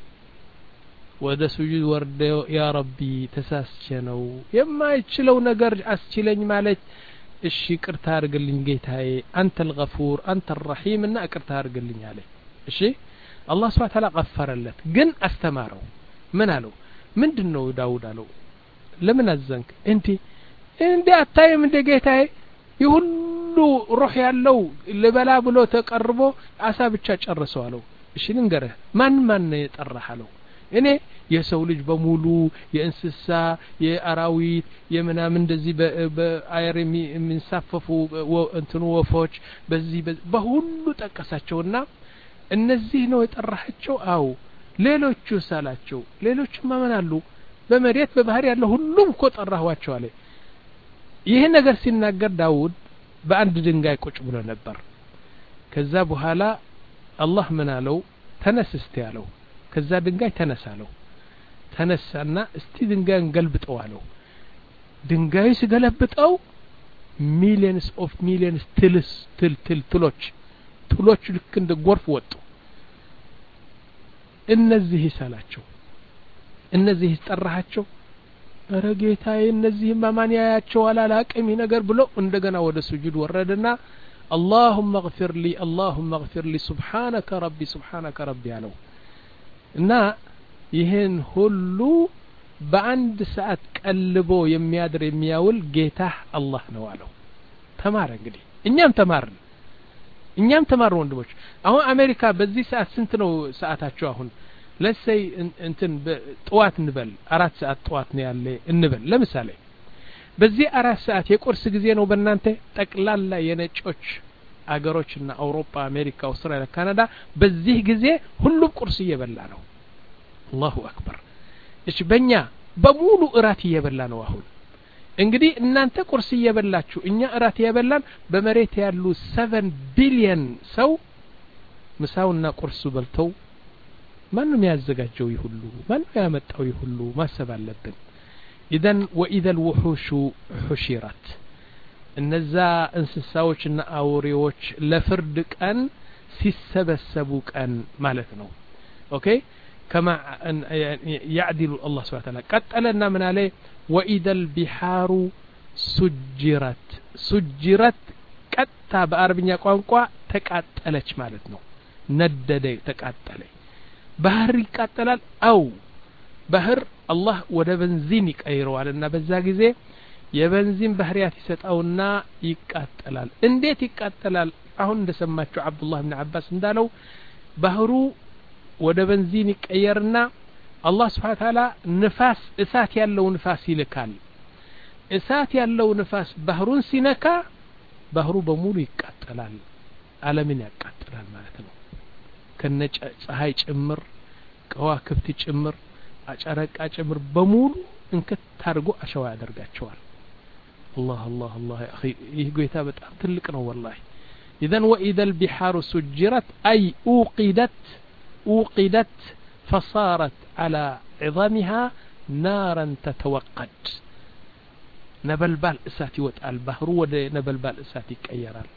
ወደ ስጁድ ወርደ ያ ረቢ ተሳስቼ ነው የማይችለው ነገር አስችለኝ ማለት እሺ ቅርታ አርግልኝ ጌታዬ አንተ الغفور አንተ الرحيم እና ቅርታ አርግልኝ አለ እሺ አላህ Subhanahu Ta'ala غفرለት ግን አስተማረው ምን አለው ምንድነው ዳውድ አለው ለምን አዘንክ እንዴ እንዴ አታየም እንደ ጌታዬ ይሁሉ ሩህ ያለው ለበላ ብሎ ተቀርቦ አሳ ብቻ ጨርሰው አለው እሺ ልንገርህ ማን ማን የጠራሃለው እኔ የሰው ልጅ በሙሉ የእንስሳ የአራዊት የምናምን እንደዚህ በአየር የሚንሳፈፉ እንትኑ ወፎች በዚህ በሁሉ ጠቀሳቸውና እነዚህ ነው የጠራሃቸው አው ሌሎቹ ሳላቸው ሌሎቹ ማመን አሉ በመሬት በባህር ያለው ሁሉም እኮ ጠራኋቸው አለ ይሄ ነገር ሲናገር ዳውድ በአንድ ድንጋይ ቁጭ ብሎ ነበር ከዛ በኋላ አላህ ምን አለው ተነስ እስቲ ያለው ከዛ ድንጋይ ተነሳለው ተነሳና እስቲ ድንጋይን ገልብጠው አለው ድንጋዩ ሲገለብጠው ሚሊየንስ ኦፍ ሚሊየንስ ትልስ ትል ትል ትሎች ትሎች ልክ እንደ ጎርፍ ወጡ እነዚህ ይሳላቸው እነዚህ ይጠራሃቸው ረጌታዬ እነዚህ ማማን ያያቸው አላላቀሚ ነገር ብሎ እንደገና ወደ ስጁድ ወረደና اللهم اغفر لي اللهم اغفر لي سبحانك ربي سبحانك ربي አለው እና ይሄን ሁሉ በአንድ ሰዓት ቀልቦ የሚያድር የሚያውል ጌታ አላህ ነው አለው ተማረ እንግዲህ እኛም ተማርን እኛም ተማር ወንድሞች አሁን አሜሪካ በዚህ ሰዓት ስንት ነው ሰዓታቸው አሁን ለሰይ እንትን ጧት እንበል አራት ሰዓት ጧት ነው ያለ እንበል ለምሳሌ በዚህ አራት ሰዓት የቁርስ ጊዜ ነው በእናንተ ጠቅላላ የነጮች አገሮችና አውሮፓ አሜሪካ አውስትራሊያ ካናዳ በዚህ ጊዜ ሁሉም ቁርስ እየበላ ነው አላሁ አክበር እሺ በእኛ በሙሉ እራት እየበላ ነው አሁን እንግዲህ እናንተ ቁርስ እየበላችሁ እኛ እራት እየበላን በመሬት ያሉ ሰቨን ቢሊየን ሰው ምሳውና ቁርሱ በልተው ማንም ያዘጋጀው ይሁሉ ማንም ያመጣው ይሁሉ ማሰብ አለብን ኢዘን وإذا الوحوش حشرت እነዛ እንስሳዎችና አውሬዎች ለፍርድ ቀን ሲሰበሰቡ ቀን ማለት ነው ኦኬ كما يعدل الله سبحانه وتعالى قتلنا من عليه وإذا البحار سجرت سجرت قطع በአረብኛ ቋንቋ ተቃጠለች ማለት ነው ነደደ ተቃጠለ ባህር ይቃጠላል አው ባህር አላህ ወደ በንዚን ይቀይረዋልና በዛ ጊዜ የበንዚን ባህሪያት ይሰጣውና ይቃጠላል እንዴት ይቃጠላል አሁን እንደሰማችሁ አብዱላህ ኢብኑ አባስ እንዳለው ባህሩ ወደ በንዚን ይቀየርና አላህ Subhanahu Wa Ta'ala ንፋስ እሳት ያለው ንፋስ ይልካል እሳት ያለው ንፋስ ባህሩን ሲነካ ባህሩ በሙሉ ይቃጠላል ዓለምን ያቃጥላል ማለት ነው ከነጨ ፀሐይ ጭምር ከዋክብት ጭምር አጨረቃ ጭምር በሙሉ እንከት ታርጎ አሸዋ ያደርጋቸዋል الله الله الله يا اخي ይህ ጌታ በጣም ትልቅ ነው والله اذا واذا البحار سجرت اي اوقدت أوقدت فصارت على عظامها نارا تتوقد نبلبال إساتي والبحر ود نبلبال إساتي كأيرال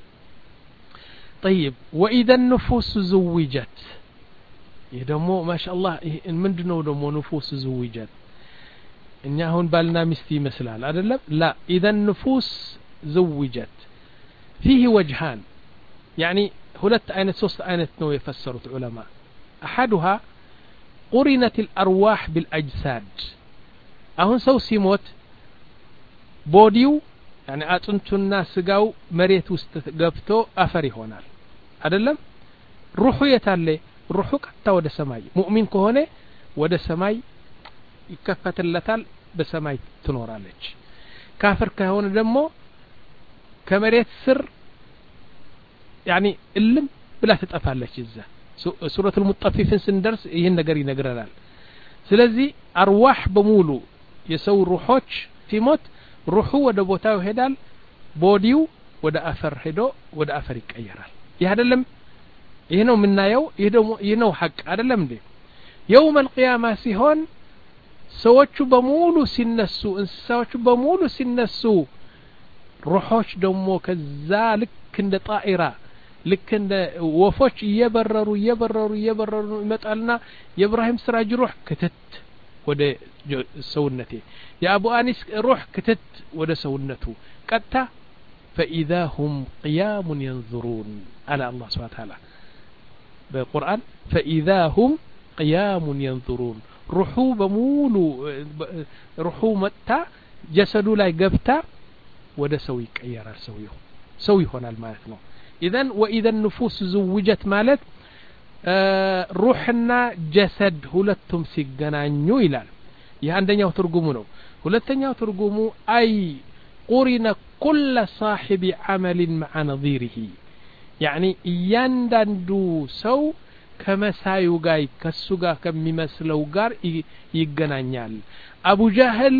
طيب وإذا النفوس زوجت يدمو ما شاء الله من دنو دمو نفوس زوجت إن هون بالنا مستي مثلال أدلب لا إذا النفوس زوجت فيه وجهان يعني هلت آينة سوست آينة نو يفسرت علماء أحدها قرنت الأرواح بالأجساد أهون سو سيموت بوديو يعني أتنتو الناس قاو مريت وستقفتو أفري هونال أدلم روحو يتالي روحو كتا ود سماي مؤمن كهونه ود سماي يكفت اللتال بسماي تنورالج كافر كهونه دمو كمريت سر يعني اللم بلا تطفالش إذا سورة المطففين سندرس ይህን ነገር ይነግረናል ስለዚህ አርዋህ በሙሉ የሰው ሩሆች ሲሞት ሩሁ ወደ ቦታው ሄዳል ቦዲው ወደ አፈር ሄዶ ወደ አፈር ይቀየራል ይህ አይደለም ይሄ ነው የምናየው ይሄ ደግሞ ይሄ ነው ሐቅ አይደለም እንዴ يوم القيامة ሲሆን ሰዎቹ በሙሉ ሲነሱ እንስሳዎቹ በሙሉ ሲነሱ ሩሆች ደግሞ ከዛ ልክ እንደ ጣኢራ ልክ እንደ ወፎች እየበረሩ እየበረሩ እየበረሩ ይመጣልና የኢብራሂም ስራጅ ሩህ ክትት ወደ ሰውነቴ የአቡ አኒስ ሩህ ክትት ወደ ሰውነቱ ቀጣ فإذا هم قيام ينظرون على الله سبحانه وتعالى بالقرآن فإذا هم قيام ينظرون روحو بمولو روحو متى جسدو لا يقفتا وده سوي كيرار سويه سوي هنا المعنى إذن وإذا النفوس زوجت مالت آه روحنا جسد هلتم سيقنانيو إلال يهاندنيا وترقمونه هلتنيا وترقمو أي قرن كل صاحب عمل مع نظيره يعني يندندو سو كما سايو غاي كسوغا كميمسلو غار يقنانيال أبو جهل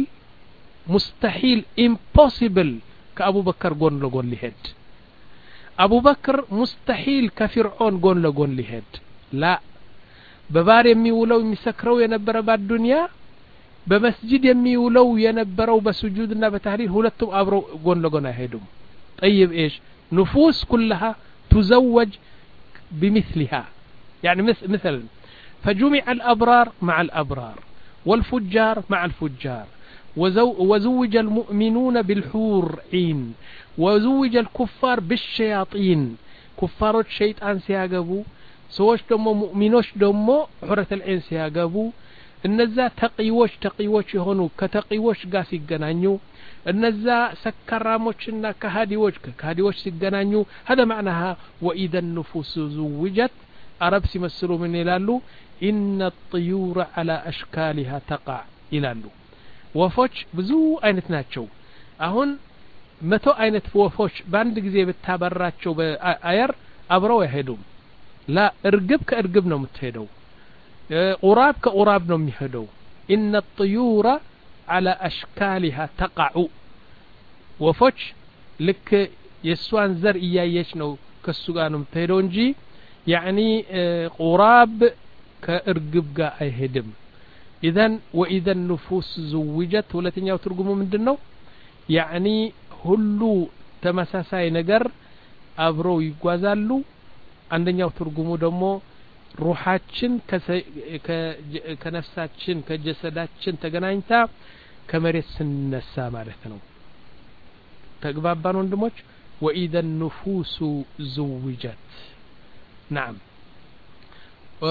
مستحيل impossible كأبو بكر قون لقون لهد أبو بكر مستحيل كفرعون قون لقون لهد لا ببار يميولو يمسكرو ينبرا بعد الدنيا بمسجد يميولو ينبرو بسجودنا بتحرير هلتم أبرو قون لقون هيدم طيب إيش نفوس كلها تزوج بمثلها يعني مثلا فجمع الأبرار مع الأبرار والفجار مع الفجار وزوج المؤمنون بالحور عين وزوج الكفار بالشياطين كفار الشيطان سياقبو سوش دمو مؤمنوش دمو حرة العين سياقبو النزا تقيوش تقيوش يهونو كتقيوش قاس يقنانيو النزا سكراموشنا كهاديوش كهاديوش يقنانيو هذا معناها وإذا النفوس زوجت عرب سيمسلو من إلالو إن الطيور على أشكالها تقع إلالو ወፎች ብዙ አይነት ናቸው አሁን መቶ አይነት ወፎች ባንድ ጊዜ በታበራቸው በአየር አብረው አይሄዱም ላ እርግብ ከእርግብ ነው የምትሄደው ቁራብ ከቁራብ ነው የሚሄደው ان الطيور على اشكالها تقع ወፎች ልክ የሷን ዘር እያየች ነው ከሱ ጋር ነው የምትሄደው እንጂ يعني ቁራብ ከእርግብ ጋር አይሄድም إذن وإذا النفوس زوجت ولتنياو ترجمو من دنو يعني هلو تمساساي نجر أبرو يقوازالو عندنياو ترجمو دمو روحاتشن كنفساتشن كجسداتشن تجناينتا كمريت سنسا مالتنو تقبابان وندموش وإذا النفوس زوجت نعم و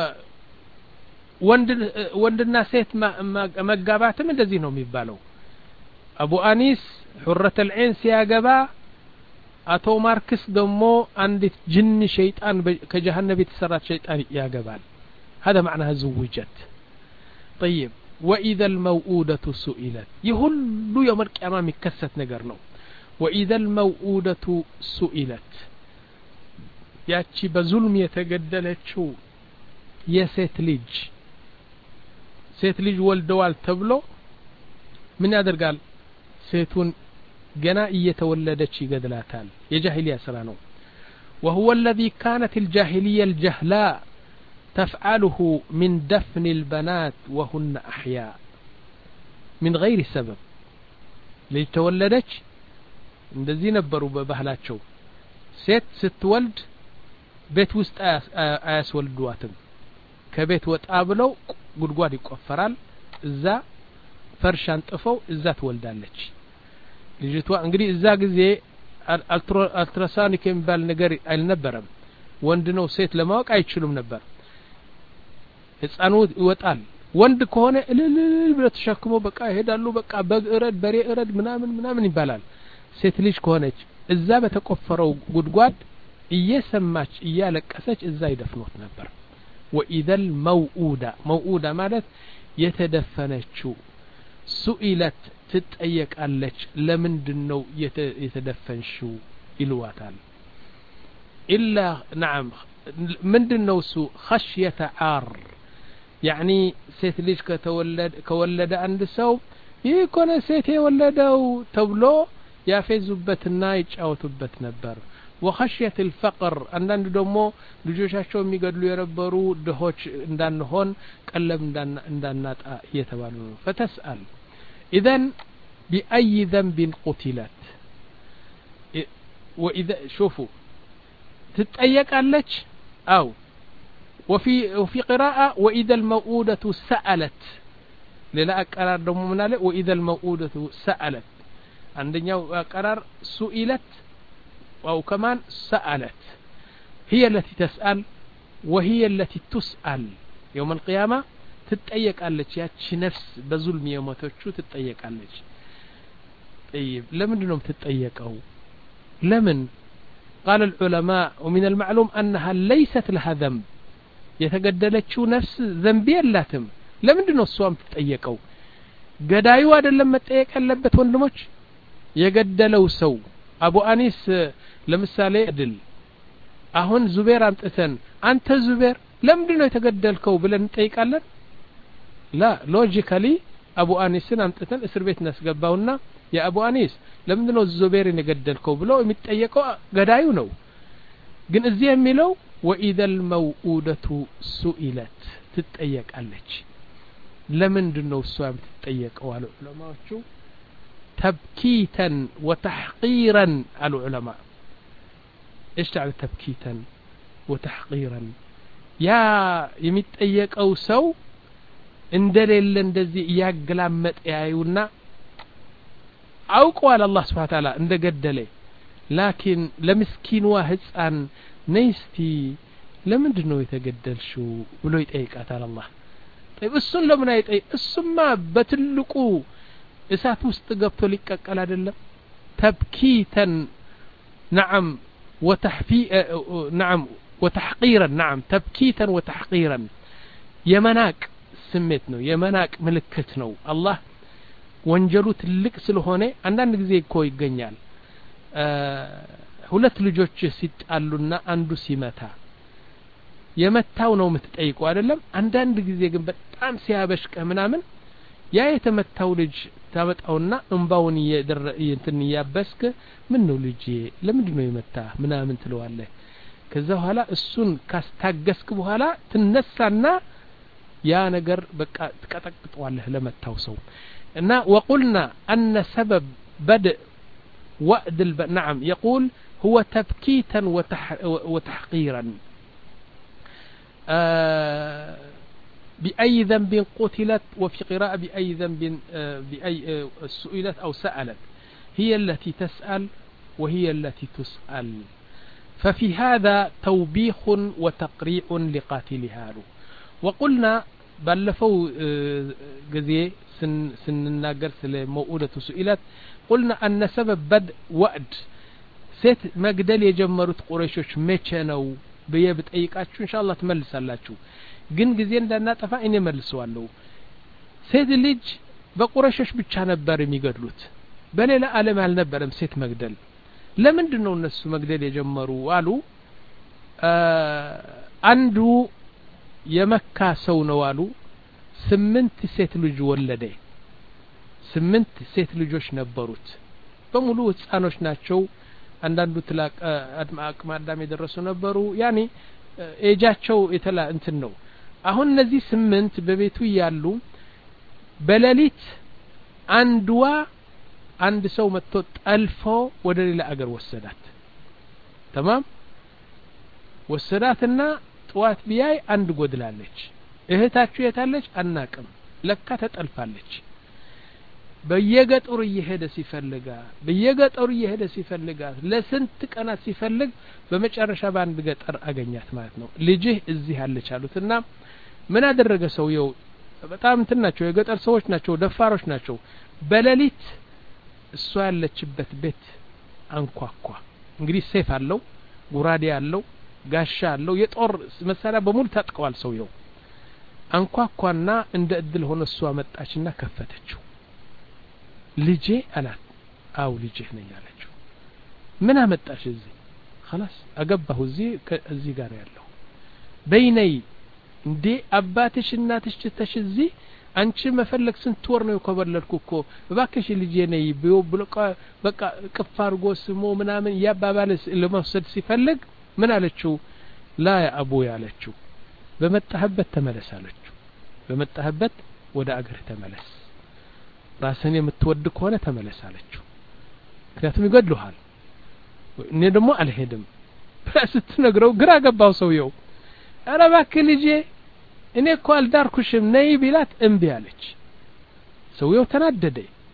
ወንድ ወንድና ሴት መጋባትም እንደዚህ ነው የሚባለው አቡ አኒስ حرة العين ሲያገባ አቶ ማርክስ ደግሞ አንዲት ጅን ሸይጣን ከጀሃነም የተሰራች ሸይጣን ያገባል هذا معناها زوجت طيب واذا الموءودة سئلت يهሉ يوم القيامة የሚከሰት ነገር ነው واذا الموءودة سئلت ያቺ በዙልም የተገደለችው የሴት ልጅ ሴት ልጅ ወልደዋል ተብሎ ምን ያደርጋል ሴቱን ገና እየተወለደች ይገድላታል የጃሂሊያ ስራ ነው وهو الذي كانت الجاهلية الجهلاء تفعله من دفن البنات وهن أحياء من غير سبب ልጅ ተወለደች እንደዚህ ነበሩ በባህላቸው ሴት ስትወልድ ቤት ውስጥ አያስወልዷትም ከቤት ወጣ ብለው ጉድጓድ ይቆፈራል እዛ ፈርሽ አንጥፈው እዛ ትወልዳለች ልጅቷ እንግዲህ እዛ ጊዜ አልትራሳውንድ የሚባል ነገር አልነበረም ወንድ ነው ሴት ለማወቅ አይችሉም ነበር ህፃኑ ይወጣል ወንድ ከሆነ እልል ብሎ ተሸክሞ በቃ ይሄዳሉ በቃ በእረድ በሬ እረድ ምናምን ምናምን ይባላል ሴት ልጅ ከሆነች እዛ በተቆፈረው ጉድጓድ እየሰማች እያለቀሰች እዛ ይደፍኑት ነበር وإذا الموءودة موءودة ማለት የተደፈነችው سئلت ትጠየቃለች ለምንድነው የተደፈንሽው ይልዋታል إلا نعم ምንድነው እሱ خشية عار يعني ሴት ልጅ ከተወለደ ከወለደ አንድ ሰው ይኮነ ሴት የወለደው ተብሎ ያፈዙበትና ይጫወቱበት ነበር وخشية الفقر አንዳንድ ደግሞ ልጆቻቸው የሚገድሉ የነበሩ ድሆች እንዳንሆን ቀለም እንዳናጣ እየተባሉ ነው فتسأل إذن بأي ذنب قتلت وإذا شوفوا تتأيقالك أو وفي وفي قراءة وإذا الموءودة سألت لا قرار دمو مناله وإذا الموءودة سألت عندنا قرار سئلت أو كمان سألت هي التي تسأل وهي التي تسأل يوم القيامة تتأيقالك ያቺ ነፍስ በዙልም የሞተችው ትጠየቃለች طيب لمن انهم تتأيقوا لمن قال العلماء ومن المعلوم أنها ليست لها ذنب የተገደለችው ነፍስ ذنب የላትም ለምንድነው እሷም ትጠየቀው ገዳዩ አይደለም መጠየቅ ያለበት ወንድሞች የገደለው ሰው አቡ አኒስ ለምሳሌ ድል አሁን ዙቤር አምጥተን አንተ ዙቤር ለምንድነው የተገደልከው ብለን እንጠይቃለን لا logically አቡ አኒስን አምጥተን እስር ቤት እናስገባውና የአቡ አኒስ ለምንድነው ዙቤርን የገደልከው ብሎ የሚጠየቀው ገዳዩ ነው ግን እዚህ የሚለው وإذا الموءودة سئلت تتأيقالك لمندنو السؤال تتأيقوا على العلماء شو تبكيتا وتحقيرا على العلماء ايش تعني تبكيتا وتحقيرا يا يمتأيقوا سو اندلل اندزي ياقلامت يايونا عوقوا على الله سبحانه وتعالى اند قدلي لكن لمسكين واحد عن نيستي لمندنو يتقدلشو ብሎ ይጠይቃታል አላህ طيب እሱን ለምን አይጠይቅ እሱማ በትልቁ እሳት ውስጥ ገብቶ ሊቀቀል አይደለም تبكيتا نعم وتحفي نعم وتحقيرا نعم تبكيتا وتحقيرا የመናቅ ስሜት ነው የመናቅ ምልክት ነው አላህ ወንጀሉ ትልቅ ስለሆነ አንዳንድ ጊዜ እኮ ይገኛል ሁለት ልጆች ሲጣሉና አንዱ ሲመታ የመታው ነው የምትጠይቀው አይደለም አንዳንድ ጊዜ ግን በጣም ሲያበሽቀ ምናምን ያ የተመታው ልጅ ታመጣውና እንባውን እንትን ያበስከ ምን ነው ልጅ ለምንድን ነው የመታ ምናምን ትለዋለህ ከዛ በኋላ እሱን ካስታገስክ በኋላ ትነሳና ያ ነገር በቃ ትቀጠቅጠዋለህ ለመታው ሰው እና وقلنا أن سبب بدء وأد الب... نعم يقول هو تبكيتا وتح... وتحقيرا آه بأي ذنب قتلت وفي قراءة بأي ذنب آه بأي آه سئلت أو سألت هي التي تسأل وهي التي تسأل ففي هذا توبيخ وتقريع لقاتلها له وقلنا بلفوا جزية سن سنناجر سل موؤودة سئلت قلنا أن سبب بدء وأد ست مقدل يجمرت قريشوش ميشانو بيبت أيقاتشو إن شاء الله تملس اللاتشو جن جزين لنا تفا إني ملسوا له سيد الليج بقريشوش بتشانا بارم يقدلوت بل لا ألم على نبرم ست مقدل لمن دنو الناس مقدل يجمروا والو آه عنده يمكا سونا والو سمنت ست لج ولده سمنت ست ልጆች ነበሩት በሙሉ ህፃኖች ናቸው አንዳንዱ ትላቅ አድማቅ ማዳም የደረሱ ነበሩ ያኒ ኤጃቸው የተላ እንትን ነው አሁን እነዚህ ስምንት በቤቱ ያሉ በሌሊት አንድዋ አንድ ሰው መጥቶ ጠልፎ ወደ ሌላ አገር ወሰዳት تمام ወሰዳትና ጧት ቢያይ አንድ ጎድላለች እህታችሁ የታለች አናቅም ለካ ተጠልፋለች በየገጠሩ እየሄደ ሲፈልጋ በየገጠሩ እየሄደ ሲፈልጋ ለስንት ቀናት ሲፈልግ በመጨረሻ በአንድ ገጠር አገኛት ማለት ነው ልጅህ እዚህ አለች አሉትና ምን አደረገ ሰውየው በጣም እንትን ናቸው የገጠር ሰዎች ናቸው ደፋሮች ናቸው በሌሊት እሷ ያለችበት ቤት አንኳኳ እንግዲህ ሰይፍ አለው ጉራዴ አለው ጋሻ አለው የጦር መሳሪያ በሙሉ ታጥቀዋል ሰውየው አንኳኳና እንደ እድል ሆነ እሷ መጣችና ከፈተችው ልጄ አላት አው ልጄ ነኝ አለችው ምን አመጣሽ እዚህ خلاص አገባሁ እዚህ እዚህ ጋር ያለው በይነይ እንዴ አባትሽ እናትሽ ተሽ እዚህ አንቺ መፈለግ ስንት ወር ነው የኮበለልኩ እኮ እባክሽ ልጄ ነይ ቢዮ ብለቃ በቃ ቅፍ አድርጎ ስሞ ምናምን ያባባለ ለመውሰድ ሲፈልግ ምን አለችው ላ ያ አቡ ያለችው በመጣህበት ተመለስ አለችው በመጣህበት ወደ አገር ተመለስ ራስን የምትወድ ከሆነ ተመለስ አለችው ምክንያቱም ይገድሉሃል እኔ ደግሞ አልሄድም ስትነግረው ግራ ገባው ሰውየው ኧረ እባክህ ልጄ እኔ እኮ አልዳርኩሽም ነይ ቢላት እምቢ አለች ሰውየው ተናደደ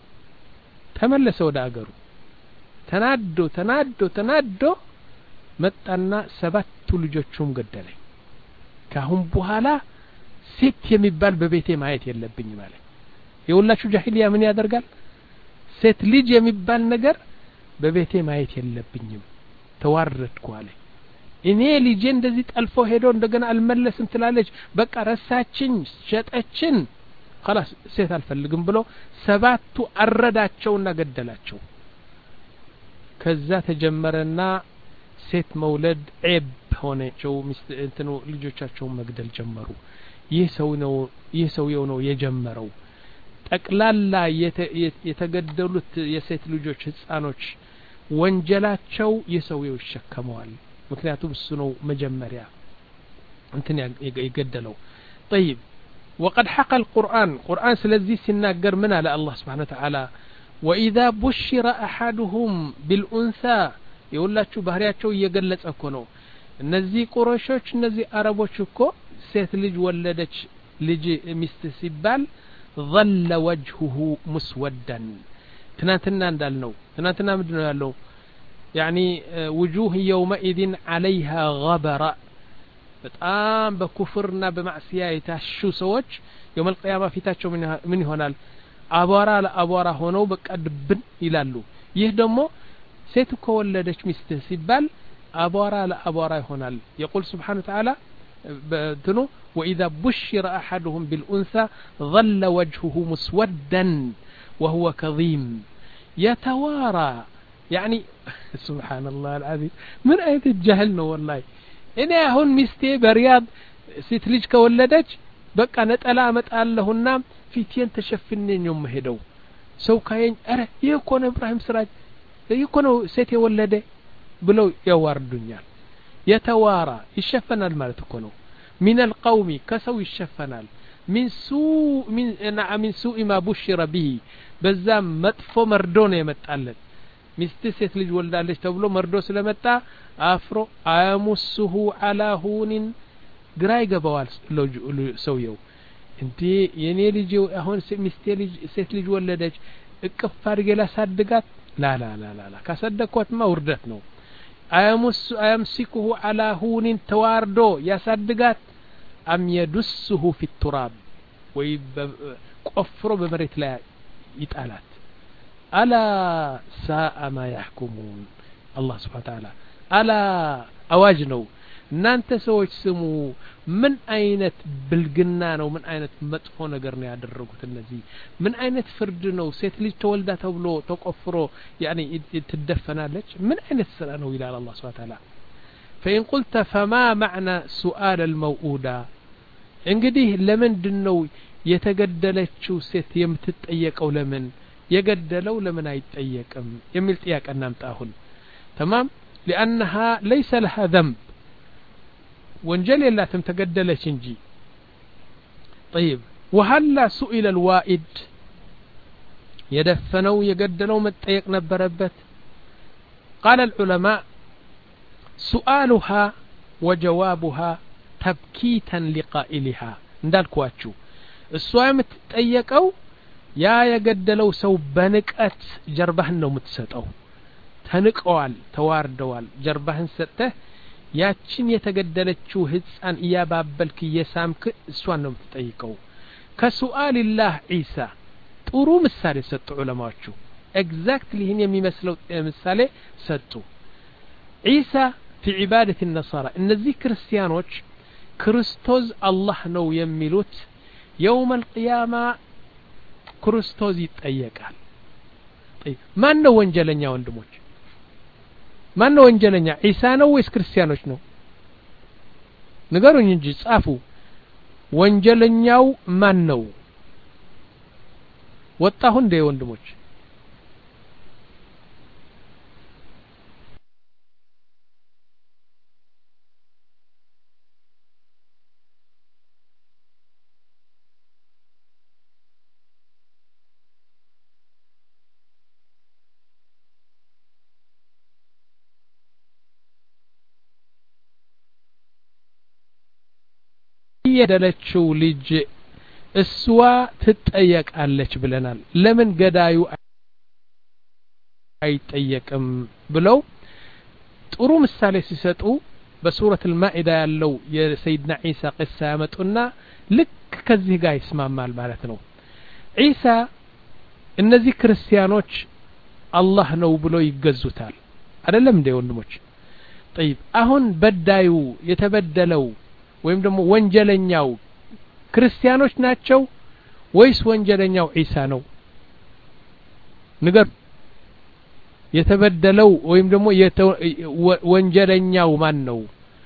ተመለሰ ወደ አገሩ ተናዶ ተናዶ ተናዶ መጣና ሰባቱ ልጆቹም ገደለ ካሁን በኋላ ሴት የሚባል በቤቴ ማየት የለብኝ ማለት የሁላችሁ ጃሂሊያ ምን ያደርጋል ሴት ልጅ የሚባል ነገር በቤቴ ማየት የለብኝም ተዋረድኩ አለ እኔ ልጄ እንደዚህ ጠልፎ ሄዶ እንደገና አልመለስም ትላለች በቃ ረሳችኝ ሸጠችን خلاص ሴት አልፈልግም ብሎ ሰባቱ አረዳቸውና ገደላቸው ከዛ ተጀመረና ሴት መውለድ ዒብ ሆነቸው እንትኑ ልጆቻቸው መግደል ጀመሩ ይህ ሰው ነው ይህ ሰውየው ነው የጀመረው ጠቅላላ የተገደሉት የሴት ልጆች ህፃኖች ወንጀላቸው የሰውየው ይሸከመዋል ምክንያቱም እሱ ነው መጀመሪያ እንትን ይገደለው طيب وقد حكى القرآن قرآن ስለዚህ ሲናገር ምን አለ አላህ Subhanahu Wa Ta'ala واذا بشر احدهم بالانثى የሁላችሁ ባህሪያቸው እየገለጸ እኮ ነው እነዚህ ቁረሾች እነዚህ አረቦች እኮ ሴት ልጅ ወለደች ልጅ ሚስት ሲባል ظل وجهه مسودا ትናንትና እንዳልነው ትናንትና ምንድነው ያለው يعني وجوه يومئذ عليها غبرة በጣም በኩፍርና በማዕሲያ የታሹ ሰዎች يوم القيامة ፊታቸው ምን ይሆናል አቧራ ለአቧራ ሆነው በቃ ድብን ይላሉ ይህ ደግሞ ሴት ከወለደች ሚስት ሲባል አቧራ ለአቧራ ይሆናል يقول سبحانه وتعالى بتنو واذا بشر احدهم بالانثى ظل وجهه مسودا وهو كظيم يتوارى يعني سبحان الله العظيم من ايه الجهل ነው والله እኔ አሁን ሚስቴ በሪያድ ሴት ልጅ ከወለደች በቃ ነጠላ አመጣለሁና ፊቴን ተሸፍኜ ነው የምሄደው ሰው ካየኝ አረ ይሄ እኮ ነው ኢብራሂም ስራጅ ይሄ እኮ ነው ሴት የወለደ ብለው ያዋርዱኛል የተዋራ ይሸፈናል ማለት እኮ ነው من القوم كسو ይሸፈናል من سوء من نعم من سوء ما بشر به በዛም መጥፎ መርዶ ነው የመጣለት ሚስት ሴት ልጅ ወልዳለች ተብሎ መርዶ ስለመጣ አፍሮ አያሙሱሁ አላ ሁኒን ግራ ይገባዋል ሰውየው እንዴ የኔ ልጅ አሁን ሚስቴ ልጅ ሴት ልጅ ወለደች እቅፍ አድርጌ ላሳድጋት ላ ላ ላ ላ ካሰደኳትማ ውርደት ነው አያሙስ አያምሲኩሁ አላ ሁኒን ተዋርዶ ያሳድጋት አም የዱስሁ ፊ التراب ወይ ቆፍሮ በመሬት ላይ ይጣላት አላ ሳአ ማ يحكمون الله سبحانه وتعالى አላ አዋጅ ነው እናንተ ሰዎች ስሙ ምን አይነት ብልግና ነው ምን አይነት መጥፎ ነገር ነው ያደረጉት እነዚህ ምን አይነት ፍርድ ነው ሴት ልጅ ተወልዳ ተብሎ ተቆፍሮ يعني ትደፈናለች ምን አይነት ስራ ነው ይላል الله سبحانه وتعالى فإن قلت فما معنى سؤال الموؤودة እንግዲህ ለምንድነው የተገደለችው ሴት የምትጠየቀው ለምን የገደለው ለምን አይጠየቅም የሚል ጥያቄ እናምጣ አሁን تمام لأنها ليس لها ذنب ወንጀል የላትም ተገደለች እንጂ طيب وهل سئل الوائد يدفنوا يقدلوا متጠየቅ ነበረበት قال العلماء سؤالها وجوابها تبكيتا لقائلها እንዳልኳችሁ እሷ የምትጠየቀው ያ የገደለው ሰው በንቀት ጀርባህን ነው የምትሰጠው ተንቀዋል ተዋርደዋል ጀርባህን ሰጠህ ያችን የተገደለችው ህፃን ያባበልክ የሳምክ እሷን ነው የምትጠይቀው ከሱአል الله عيسى ጥሩ ምሳሌ ሰጡ ዑለማዎቹ ኤግዛክትሊ ይሄን የሚመስለው ምሳሌ ሰጡ عيسى في عبادة النصارى እነዚህ ክርስቲያኖች ክርስቶስ አላህ ነው የሚሉት يوم القيامة ክርስቶስ ይጠየቃል طيب ማን ነው ወንጀለኛ ወንድሞች ማን ነው ወንጀለኛ ኢሳ ነው ወይስ ክርስቲያኖች ነው ንገሩኝ እንጂ ጻፉ ወንጀለኛው ማን ነው ወጣሁ እንደ ወንድሞች የደለችው ልጅ እሷ ትጠየቃለች ብለናል ለምን ገዳዩ አይጠየቅም ብለው ጥሩ ምሳሌ ሲሰጡ በሱረት المائدة ያለው የሰይድና ኢሳ قصة ያመጡና ልክ ከዚህ ጋር ይስማማል ማለት ነው ኢሳ እነዚህ ክርስቲያኖች አላህ ነው ብሎ ይገዙታል አይደለም እንደ ወንድሞች طيب አሁን በዳዩ የተበደለው ወይም ደግሞ ወንጀለኛው ክርስቲያኖች ናቸው ወይስ ወንጀለኛው ኢሳ ነው ንገር የተበደለው ወይም ደግሞ ወንጀለኛው ማን ነው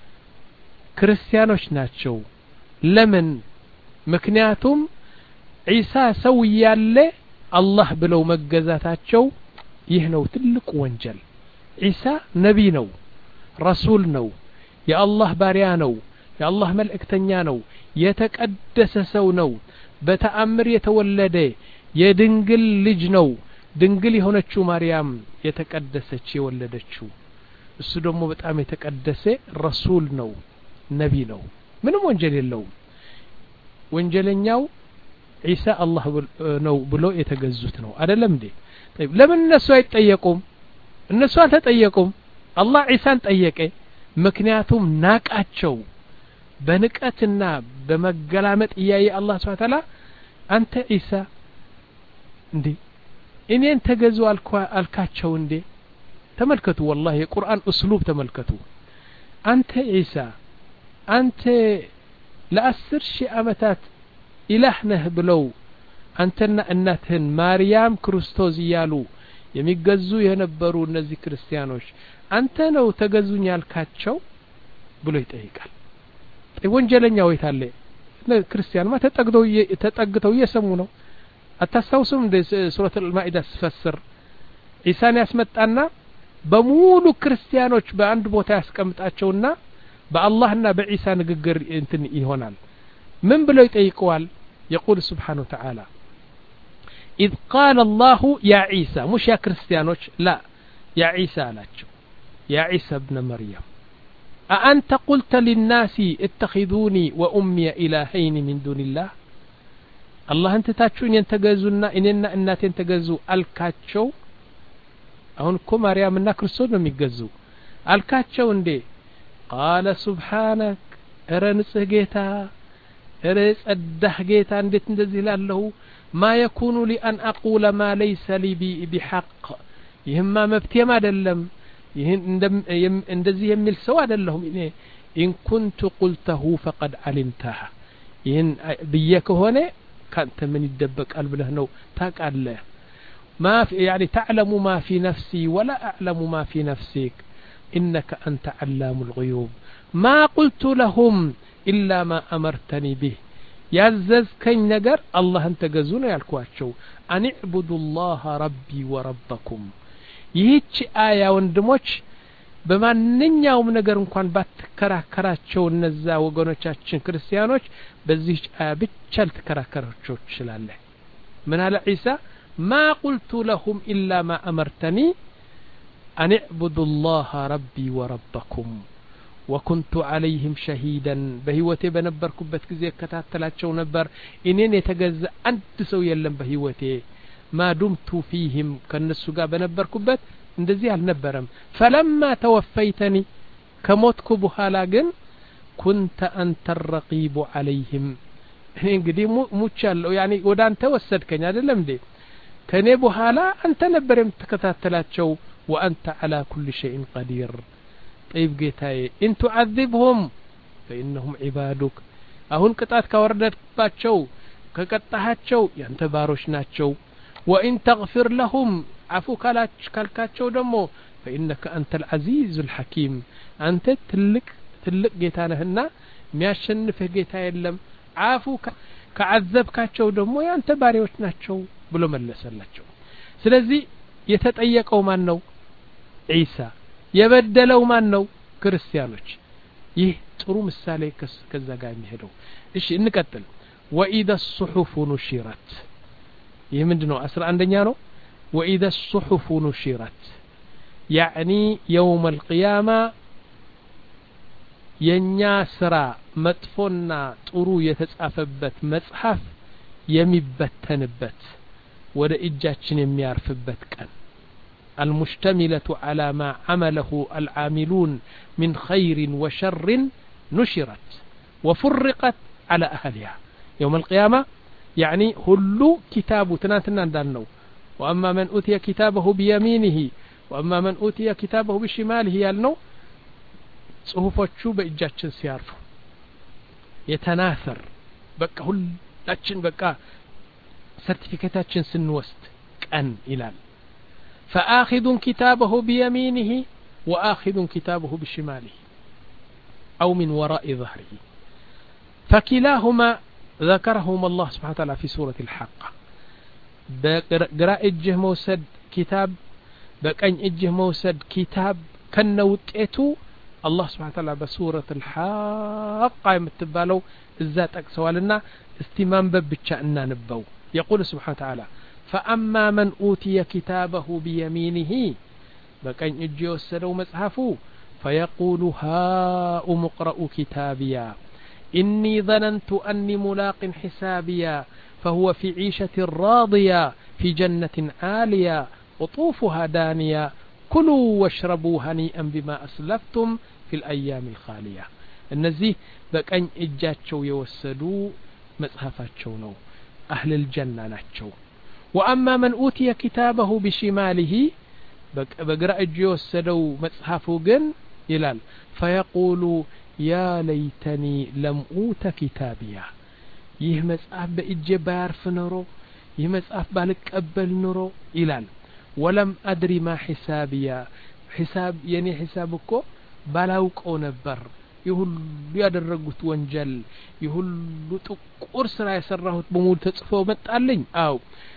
ክርስቲያኖች ናቸው ለምን ምክንያቱም ኢሳ ሰው ያለ አላህ ብለው መገዛታቸው ይህ ነው ትልቁ ወንጀል ኢሳ ነብይ ነው ረሱል ነው የአላህ ባሪያ ነው የአላህ መልእክተኛ ነው የተቀደሰ ሰው ነው በተአምር የተወለደ የድንግል ልጅ ነው ድንግል የሆነችው ማርያም የተቀደሰች የወለደችው እሱ ደግሞ በጣም የተቀደሰ ረሱል ነው ነብይ ነው ምንም ወንጀል የለውም ወንጀለኛው ኢሳ አላህ ነው ብሎ የተገዙት ነው አይደለም እንዴ طيب ለምን እነሱ አይጠየቁም እነሱ አልተጠየቁም አላህ ኢሳን ጠየቀ ምክንያቱም ናቃቸው በንቀትና በመገላመጥ ያየ አላህ Subhanahu Wa Ta'ala አንተ ኢሳ እንዴ እኔን ተገዙ አልካቸው እንዴ ተመልከቱ والله የቁርአን እስሉብ ተመልከቱ አንተ ኢሳ አንተ ለአስር ሺህ አመታት ኢላህ ነህ ብለው አንተና እናትህን ማርያም ክርስቶስ ይያሉ የሚገዙ የነበሩ እነዚህ ክርስቲያኖች አንተ ነው ተገዙኝ ያልካቸው ብሎ ይጠይቃል ወንጀለኛው የታለ ክርስቲያንማ ተጠግተው ተጠግተው እየሰሙ ነው አታስታውሱም እንደ ሱረት المائدة ሲፈስር ኢሳን ያስመጣና በሙሉ ክርስቲያኖች በአንድ ቦታ ያስቀምጣቸውና በአላህና በኢሳ ንግግር እንትን ይሆናል ምን ብለው ይጠይቀዋል يقول سبحانه وتعالى إذ قال الله يا عيسى مش يا كريستيانوش لا يا عيسى لاچو يا عيسى ابن مريم أأنت قلت للناس اتخذوني وأمي إلهين من دون الله الله أنت تاتشون ينتقزونا إننا إنات ينتقزو الكاتشو أهونكو مريم إننا كرسون ميقزو الكاتشو اندي قال سبحانك ارنسه جيتا ارس أده جيتا اندت اندزي لالله ما يكون لي أن أقول ما ليس لي بحق يهما مبتيا ما دلم ይህን እንደዚህ የሚል ሰው አይደለሁም እኔ إن كنت قلته فقد علمتها ይህን ብዬ ከሆነ ካንተ ምን ይደበቃል ብለህ ነው ታውቃለህ ما في يعني تعلم ما في نفسي ولا أعلم ما في نفسك إنك أنت علام الغيوب ما قلت لهم إلا ما أمرتني به ያዘዝከኝ ነገር አላህን ተገዙ ነው ያልኳቸው أن اعبدوا الله ربي وربكم ይህች አያ ወንድሞች በማንኛውም ነገር እንኳን ባትከራከራቸው እነዛ ወገኖቻችን ክርስቲያኖች በዚህ አያ ብቻ ልትከራከራቸው ትችላለህ ምን አለ ዒሳ ما قلت لهم إلا ما أمرتني أن اعبدوا الله ربي وربكم وكنت عليهم شهيدا بهوتي بنبركبت ጊዜ ከታተላቸው ነበር እኔን የተገዛ አንድ ሰው የለም በህይወቴ ما دمت فيهم ከነሱ ጋር በነበርኩበት እንደዚህ አልነበረም فلما توفيتني ከሞትኩ በኋላ ግን كنت أنت الرقيب عليهم እንግዲህ ሙቻለሁ يعني ወደ አንተ ወሰድከኝ አይደለም እንዴ ከኔ በኋላ አንተ ነበር የምትከታተላቸው وأنت على كل شيء قدير طيب ጌታዬ إن تعذبهم فإنهم عبادك አሁን ቅጣት ካወረድባቸው ከቀጣሃቸው ያንተ ባሮች ናቸው وإن تغفر لهم عفو ካልካቸው ደግሞ فإنك أنت العزيز الحكيم أنت ትልቅ ትልቅ ጌታ ነህና የሚያሸንፍህ ጌታ የለም عفو ከዓዘብካቸው ደግሞ ያንተ ባሪዎች ናቸው ብሎ መለሰላቸው ስለዚህ የተጠየቀው ማን ነው ዒሳ የበደለው ማን ነው ክርስቲያኖች ይህ ጥሩ ምሳሌ ከዛ ጋር የሚሄደው እሺ እንቀጥል وإذا الصحف نشرت ይህ ምንድነው አስራ አንደኛ ነው وإذا الصحف نشرت يعني يوم القيامة የኛ ስራ መጥፎና ጥሩ የተጻፈበት መጽሐፍ የሚበተንበት ወደ እጃችን የሚያርፍበት ቀን المشتملة على ما عمله العاملون من خير وشر نشرت وفرقت على أهلها يوم القيامة يعني هلو كتاب تناتنا دانو وأما من أوتي كتابه بيمينه وأما من أوتي كتابه بشماله يالنو صحفوቹ በእጃችን ሲያርፉ የተናፈር በቃ ሁላችን በቃ ሰርቲፊኬታችን ስንወስድ ቀን ይላል فآخذ كتابه بيمينه وآخذ كتابه بشماله أو من وراء ظهره فكلاهما ذكرهما الله سبحانه وتعالى في سورة الحاقة بقراء اجه موسد كتاب بقن اجه موسد كتاب كنوتئتو الله سبحانه وتعالى بسورة الحاقة يمتبالو الذات أكسوالنا استمام ببتشأنا نبو يقول سبحانه وتعالى فأما من أوتي كتابه بيمينه بكين يجي والسلو مصحفه فيقول هاؤم اقرءوا كتابيا إني ظننت أني ملاق حسابيا فهو في عيشة راضية في جنة عالية قطوفها دانية كلوا واشربوا هنيئا بما أسلفتم في الأيام الخالية النزيه بكين إجاتشو يوسدو مصحفاتشو نو أهل الجنة ناتشو وأما من أوتي كتابه بشماله بقرأ الجيو السدو مصحفه جن يلال فيقول يا ليتني لم أوت كتابيا يه مصحف بإجي بارف نرو يه مصحف بالك أبل نرو يلال ولم أدري ما حسابيا حساب يعني حسابكو بالاوك أو نبر يهل يادرقوت وانجل يهل تقور سرا يسرهوت بمول تጽፈው መጣልኝ አው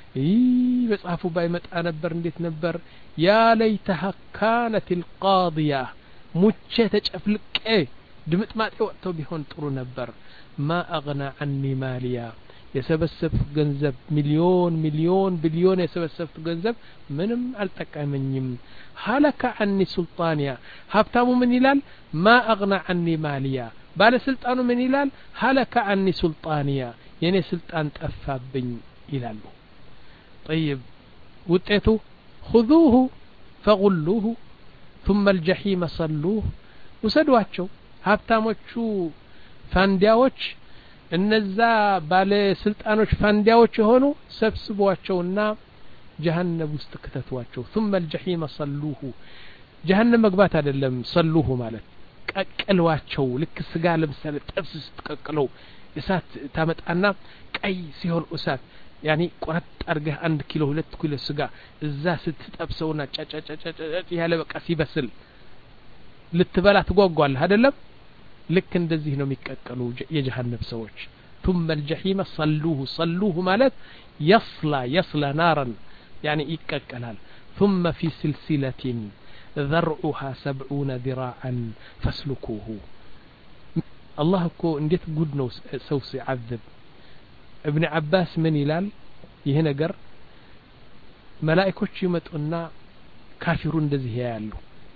ይህ መጽሐፉ ባይመጣ ነበር እንዴት ነበር ያ ለይተሃ ካነት القاضية ሙቼ ተጨፍልቄ ድምጥማጤ ወጥቶ ቢሆን ጥሩ ነበር ما أغنى عني ماليا የሰበሰብኩ ገንዘብ ሚሊዮን ሚሊዮን ቢሊዮን የሰበሰብኩ ገንዘብ ምንም አልጠቀመኝም هلك عني سلطانيا ሀብታሙ ምን ይላል ما أغنى عني ماليا ባለስልጣኑ ምን ይላል هلك عني سلطانيا የኔ ስልጣን ጠፋብኝ ይላሉ طيب ውጤቱ خذوه فغلوه ثم الجحيم صلوه وسدواቸው ሀብታሞቹ ፋንዲያዎች እነዛ ባለ ስልጣኖች ፋንዲያዎች ሆኑ ሰብስቧቸውና جهنم ውስጥ ከተቷቸው ثم الجحيم صلوه جهنم መግባት አይደለም صلوه ማለት ቀቀሏቸው ልክ ስጋ ለምሳሌ ጥብስ ስትቀቅለው እሳት ታመጣና ቀይ ሲሆን እሳት يعني ቆረጥ አርገህ አንድ ኪሎ ሁለት ኪሎ ስጋ እዛ ስትጠብሰውና ጫጫጫጫጫ ያለ በቃ ሲበስል ልትበላ ትጓጓለህ አይደለም ልክ እንደዚህ ነው የሚቀቀሉ የጀሃነም ሰዎች ثم الجحيم صلوه صلوه ማለት يصلى يصلى نارا يعني ይቀቀላል ثم في سلسلة ذرعها سبعون ذراعا فاسلكوه الله እኮ እንዴት ጉድ ነው ሰው ሲዓذብ ابن عباس ምን ይላል ይሄ ነገር መላእክቶች ይመጡና ካፊሩ እንደዚህ ያያሉ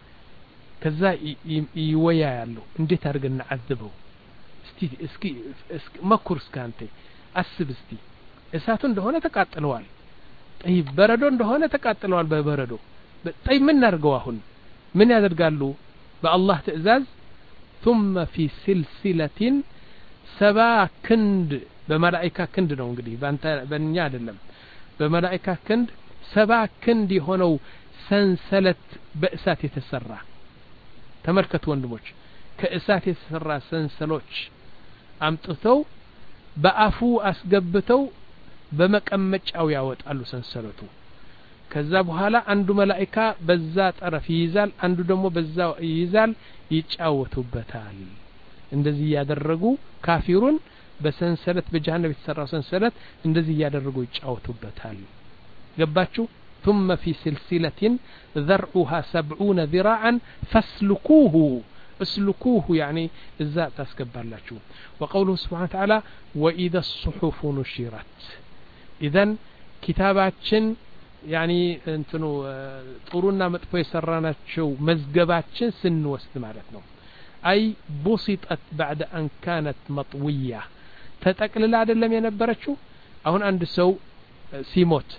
ከዛ ይወያያሉ እንዴት አድርገን እናዓذበው እስቲ እስኪ መኩር እስካንተ አስብ እስቲ እሳቱ እንደሆነ ተቃጥለዋል طيب በረዶ እንደሆነ ተቃጥለዋል በበረዶ طيب ምን እናርገው አሁን ምን ያደርጋሉ በአላህ ትእዛዝ ثم في سلسلة سبع كند በመላእክታ ክንድ ነው እንግዲህ ባንተ በእኛ አይደለም በመላእክታ ክንድ ሰባ ክንድ የሆነው ሰንሰለት በእሳት የተሰራ ተመልከቱ ወንድሞች ከእሳት የተሰራ ሰንሰሎች አምጥተው በአፉ አስገብተው በመቀመጫው ያወጣሉ ሰንሰለቱ ከዛ በኋላ አንዱ መላእክታ በዛ ጠረፍ ይይዛል አንዱ ደግሞ በዛ ይይዛል ይጫወቱበታል እንደዚህ ያደረጉ ካፊሩን በሰንሰለት በጀሃነም የተሰራው ሰንሰለት እንደዚህ ያደረጉ ይጫወቱበታል ገባችሁ ثم في سلسلة ذرعها سبعون ذراعا فاسلكوه اسلكوه يعني الزاء تسكبر لكم وقوله سبحانه وتعالى وإذا الصحف نشرت إذن كتاباتشن يعني انتنو طرونا مطفو يسراناتشو مزقباتشن سن وست مالتنا أي بسطت بعد أن كانت مطوية تتأكل عدلم ينبرتشو أهون عند سو سيموت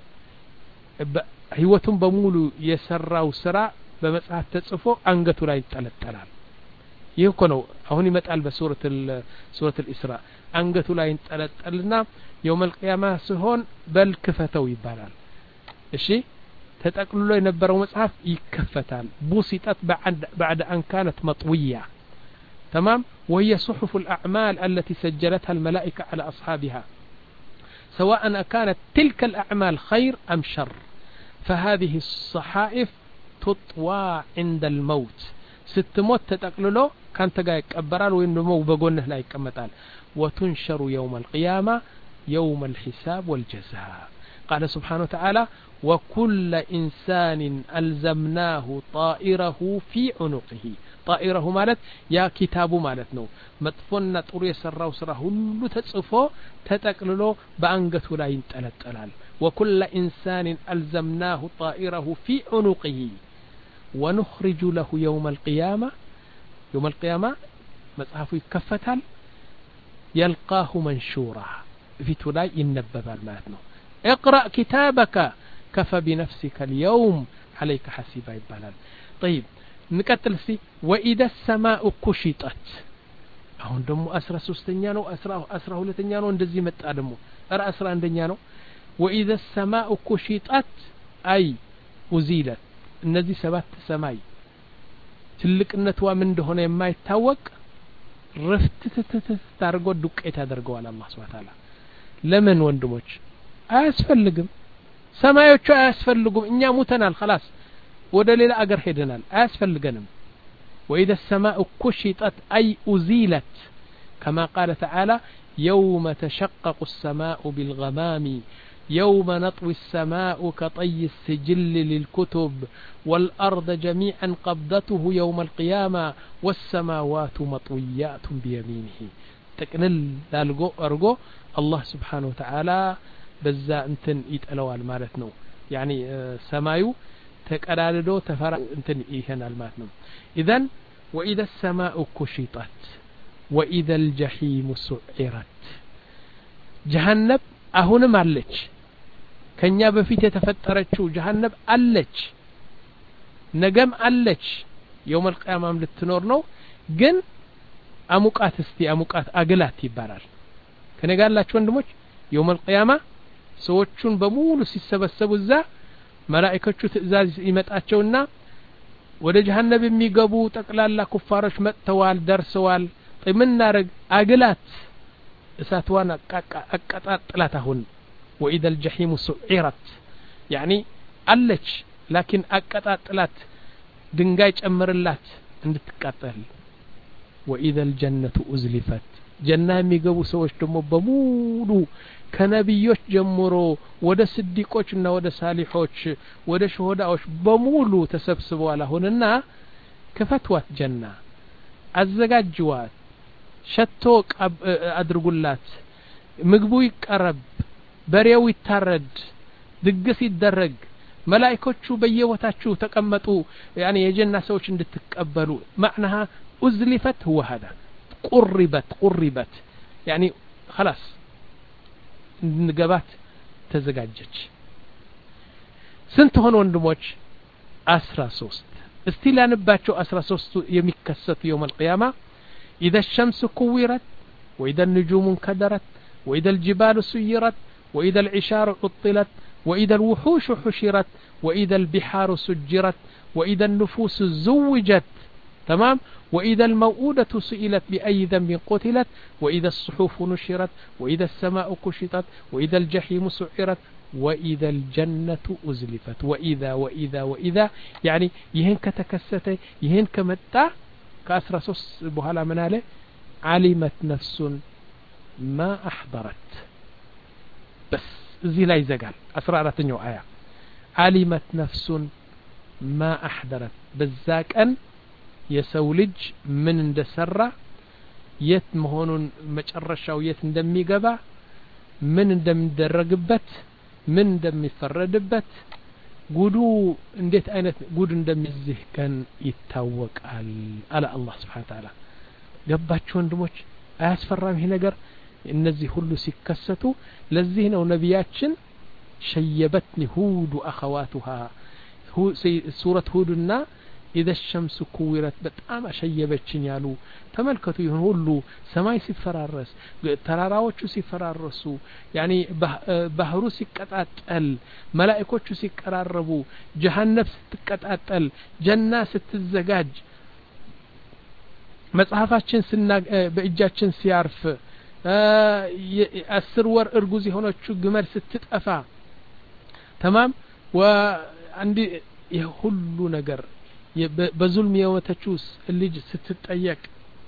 ህይወቱን በሙሉ የሰራው ስራ በመጽሐፍ ተጽፎ አንገቱ ላይ ይጣላል ይህ እኮ ነው አሁን ይመጣል በሱረት ሱረት الإسراء አንገቱ ላይ ይጣላልና يوم القيامة ሲሆን በል ክፈተው ይባላል እሺ ተጠቅልሎ የነበረው መጽሐፍ ይከፈታል بسطت بعد بعد أن كانت مطوية تمام وهي صحف الأعمال التي سجلتها الملائكة على أصحابها سواء كانت تلك الأعمال خير أم شر فهذه الصحائف تطوى عند الموت ستموت تتقللو كان تقا يكبرال وينمو بقونه لا يكمتال وتنشر يوم القيامة يوم الحساب والجزاء قال سبحانه وتعالى وكل إنسان ألزمناه طائره في عنقه طائره مالت يا كتاب مالتنو مطفنا طرو يسراو سرا ሁሉ ተጽፎ ተጠቅልሎ በአንገቱ ላይ ይንጠለጠላል وكل إنسان ألزمناه طائره في عنقه ونخرج له يوم القيامة يوم القيامة مصحفه يكفتال يلقاه منشورا في تلاي ينببال مالتنو اقرأ كتابك كفى بنفسك اليوم عليك حسيبا يبالال طيب نكتل سي وإذا السماء كشطت አሁን ደግሞ አስራ ሶስተኛ ነው አስራ ሁለተኛ ነው እንደዚህ መጣ ደግሞ አራ አስራ አንደኛ ነው وإذا السماء كشطت أي أزيلت እነዚህ ሰባት ሰማይ ትልቅነቷ ምን እንደሆነ የማይታወቅ ረፍትትት ታርጎ ዱቄት ያደርገዋል አላህ Subhanahu Ta'ala ለምን ወንድሞች አያስፈልግም ሰማዮቹ አያስፈልጉም እኛ ሙተናል خلاص ወደ ሌላ አገር ሄደናል አያስፈልገንም وإذا السماء كشطت أي أزيلت كما قال تعالى يوم تشقق السماء بالغمام يوم نطوي السماء كطي السجل للكتب والأرض جميعا قبضته يوم القيامة والسماوات مطويات بيمينه تكنل لالغو أرغو الله سبحانه وتعالى بزا انتن يتألوال مالتنو يعني سمايو تكالالدو تفرع انتن إيهن الماتنو إذن وإذا السماء كشطت وإذا الجحيم سعرت جهنم أهون مالك كنيا بفيت يتفترتشو جهنم ألج نجم ألج يوم القيامة للتنور نو جن أموكات استي أموكات أقلات يبارال كان قال لك شون دموش يوم القيامة سوتشون بمولو سيسبسبو الزا ملائكتشو تأزاز إيمتاتشونا ወደ ጀሃነም የሚገቡ ጠቅላላ ኩፋሮች መጥተዋል ደርሰዋል ምን እናረግ አግላት እሳትዋን አቀጣጥላት አሁን وإذا الجحيم سعرت يعني አለች لكن አቀጣጥላት ድንጋይ ጨምርላት እንድትቃጠል وإذا الجنة أزلفت ጀና የሚገቡ ሰዎች ደግሞ በሙሉ ከነብዮች ጀምሮ ወደ ስዲቆችና ወደ ሳሊሖች ወደ ሹሃዳዎች በሙሉ ተሰብስበዋል አሁንና ከፈትዋት ጀና አዘጋጅዋት ሸቶ አድርጉላት ምግቡ ይቀርብ በሬው ይታረድ ድግስ ይደረግ መላእክቶቹ በየቦታቸው ተቀመጡ ያኒ የጀና ሰዎች እንድትቀበሉ معناها أزلفت هو هذا قربت قربت يعني خلاص ንገባት ተዘጋጀች ስንት ሆነ ወንድሞች አስራ ሶስት እስቲ ላንባቸው አስራ ሶስት የሚከሰቱ يوم القيامة إذا الشمس كورت وإذا النجوم انكدرت وإذا الجبال سيرت وإذا العشار عطلت وإذا الوحوش حشرت وإذا البحار سجرت وإذا النفوس زوجت تمام وإذا الموءودة سئلت بأي ذنب قتلت وإذا الصحف نشرت وإذا السماء كشطت وإذا الجحيم سعرت وإذا الجنة أزلفت وإذا وإذا وإذا يعني يهن كتكسته يهن كمتع كأسر سوس بهلا مناله علمت نفس ما أحضرت بس زي لا يزقال أسرارة نيو آية علمت نفس ما أحضرت بذاك أن የሰውልጅ ምን እንደሰራ የት መሆኑን መጨረሻው የት እንደሚገባ ምን እንደሚደረግበት ምን እንደሚፈረድበት ጉዱ እንዴት አይነት ጉድ እንደሚዝህ ከን ይታወቃል አለ አላህ Subhanahu Wa Ta'ala ገባችሁ ወንድሞች አያስፈራም ይሄ ነገር እነዚህ ሁሉ ሲከሰቱ ለዚህ ነው ነብያችን ሸየበትኒ ሁድ واخواتها ሱረት ሁድና إذا الشمس كورت በጣም አሸየበችን ያሉ ተመልከቱ ይሁን ሁሉ ሰማይ ሲፈራረስ ተራራዎቹ ሲፈራረሱ ያኒ ባህሩ ሲቀጣጠል መላእክቶቹ ሲቀራረቡ ጀሃነም ስትቀጣጠል ጀና ስትዘጋጅ መጽሐፋችን በእጃችን ሲያርፍ አስር ወር እርጉዝ የሆነችው ግመል ስትጠፋ تمام وعندي የሁሉ ነገር በዙልም የወተቹስ ልጅ ስትጠየቅ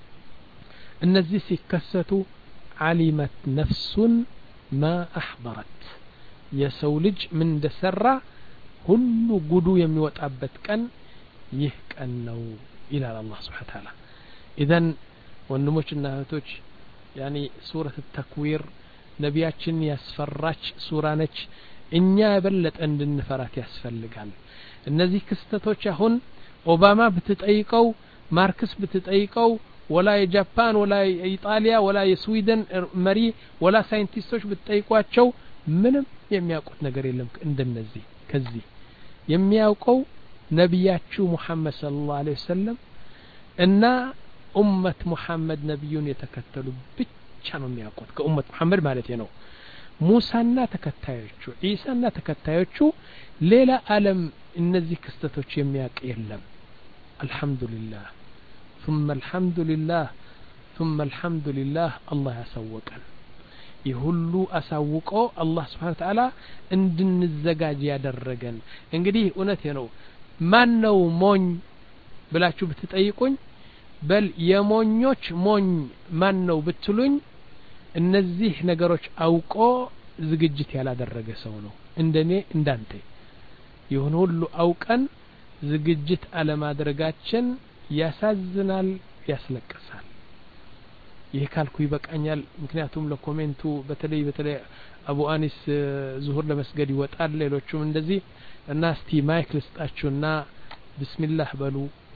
እነዚህ ሲከሰቱ علمت نفس ما احضرت የሰው ልጅ ምን እንደሰራ ሁሉ ጉዱ የሚወጣበት ቀን ይህ ቀን ነው ይላል አላህ Subhanahu Wa Ta'ala اذا ወንድሞችና እህቶች ያኒ ሱረት التكوير ነቢያችን ያስፈራች ሱራ ነች እኛ የበለጠ እንድንፈራት ያስፈልጋል እነዚህ ክስተቶች አሁን ኦባማ ብትጠይቀው ማርክስ ብትጠይቀው ወላ የጃፓን ወላ የኢጣሊያ ወላ የስዊድን መሪ ወላ ሳይንቲስቶች ብትጠይቋቸው ምንም የሚያውቁት ነገር የለም እንደነዚህ ከዚህ የሚያውቀው ነብያችሁ ሙሐመድ ሰለላሁ ዐለይሂ ወሰለም እና ኡመት ሙሐመድ ነብዩን የተከተሉ ብቻ ነው የሚያውቁት ከኡመት ሙሐመድ ማለት ነው ሙሳና ተከታዮቹ ኢሳና ተከታዮቹ ሌላ ዓለም እነዚህ ክስተቶች የሚያውቅ የለም አልহামዱሊላህ ثم الحمد لله ثم الحمد لله الله ያሳወቀን ይሁሉ አሳውቆ አላህ Subhanahu Wa Ta'ala እንድንዘጋጅ ያደረገን እንግዲህ እውነት ነው ማን ነው ሞኝ ብላችሁ ብትጠይቁኝ በል የሞኞች ሞኝ ማን ነው ብትሉኝ እነዚህ ነገሮች አውቆ ዝግጅት ያላደረገ ሰው ነው እንደኔ እንዳንተ ይሁን ሁሉ አውቀን ዝግጅት አለማድረጋችን ያሳዝናል ያስለቅሳል ይሄ ካልኩ ይበቃኛል ምክንያቱም ለኮሜንቱ በተለይ በተለይ አቡ አኒስ ዙሁር ለመስገድ ይወጣል ሌሎችም እንደዚህ እና እስቲ ማይክ ልስጣችሁና ቢስሚላህ በሉ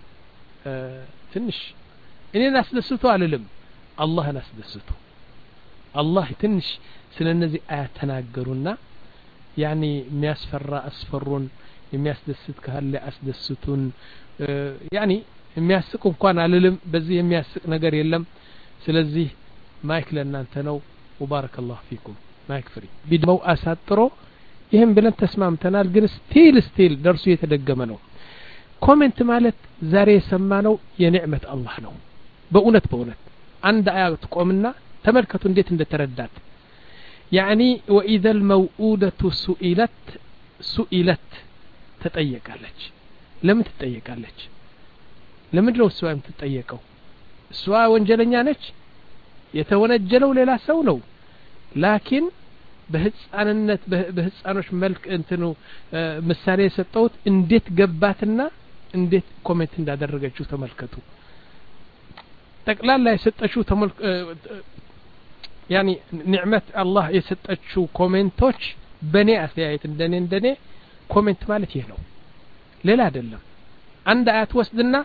ትንሽ እኔን አስደስቱ አልልም አላህን አስደስቱ አላህ ትንሽ ስለነዚህ አያት ተናገሩና ያኒ የሚያስፈራ አስፈሩን የሚያስደስት ካለ አስደስቱን ያኒ የሚያስቅ እንኳን አልልም በዚህ የሚያስቅ ነገር የለም ስለዚህ ማይክ ለእናንተ ነው ወባረከላሁ ፊኩም ማይክ ፍሪ ቢድመው አሳጥሮ ይሄን ብለን ተስማምተናል ግን ስቲል ስቲል ደርሱ የተደገመ ነው ኮሜንት ማለት ዛሬ የሰማነው የኒዕመት አላህ ነው በእውነት በእውነት አንድ አያት ቆምና ተመልከቱ እንዴት እንደተረዳት يعني واذا الموءودة سئلت سئلت تጠየቃለች ለምን ትጠየቃለች ለምን ነው እሷ የምትጠየቀው እሷ ወንጀለኛ ነች የተወነጀለው ሌላ ሰው ነው ላኪን በህፃንነት በህፃኖች መልክ እንትኑ ምሳሌ የሰጠውት እንዴት ገባትና እንዴት ኮሜንት እንዳደረገችው ተመልከቱ ጠቅላላ የሰጠችው ተመልከ ያኒ ንዕመት አላህ የሰጠችው ኮሜንቶች በኔ አስተያየት እንደኔ እንደኔ ኮሜንት ማለት ይሄ ነው ሌላ አይደለም አንድ አያት ወስድና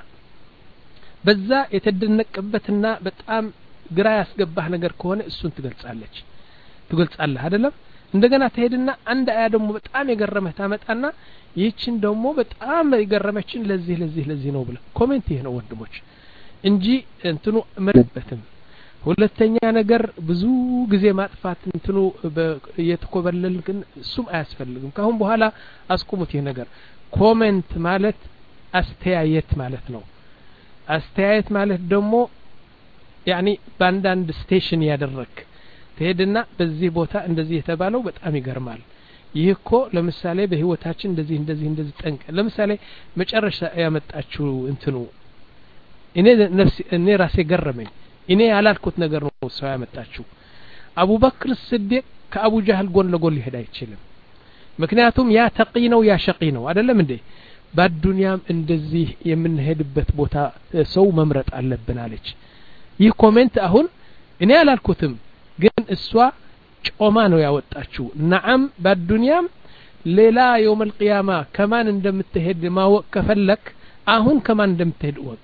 በዛ የተደነቀበትና በጣም ግራ ያስገባህ ነገር ከሆነ እሱን ትገልጻለች ትገልጻለህ አይደለም እንደገና ተሄድና አንድ አያ ደግሞ በጣም የገረመህ ታመጣና ይህችን ደግሞ በጣም የገረመችን ለዚህ ለዚህ ለዚህ ነው ብለ ኮሜንት ይሄ ነው ወንድሞች እንጂ እንትኑ መለበትም ሁለተኛ ነገር ብዙ ጊዜ ማጥፋት እንትኑ የተኮበለል ግን እሱም አያስፈልግም ካሁን በኋላ አስቆሙት ይሄ ነገር ኮሜንት ማለት አስተያየት ማለት ነው አስተያየት ማለት ደግሞ ያኒ ባንዳንድ ስቴሽን ያደረክ ተሄድና በዚህ ቦታ እንደዚህ የተባለው በጣም ይገርማል ይህ እኮ ለምሳሌ በህይወታችን እንደዚህ እንደዚህ እንደዚህ ጠንቀ ለምሳሌ መጨረሻ ያመጣችው እንትኑ እኔ ነፍስ እኔ ራሴ ገረመኝ እኔ ያላልኩት ነገር ነው ሰው ያመጣችው አቡበክር ሲዲቅ ከአቡ ጃህል ጎን ለጎን ሊሄድ አይችልም ምክንያቱም ያ ተቂ ነው ያ ሸቂ ነው አይደለም እንዴ በዱንያም እንደዚህ የምንሄድበት ቦታ ሰው መምረጥ አለብን አለች ይህ ኮሜንት አሁን እኔ ያላልኩትም ግን እሷ ጮማ ነው ያወጣችው ነዓም በዱንያም ሌላ يوم القيامه ከማን እንደምትሄድ ማወቅ ከፈለክ አሁን ከማን እንደምትሄድ ወቅ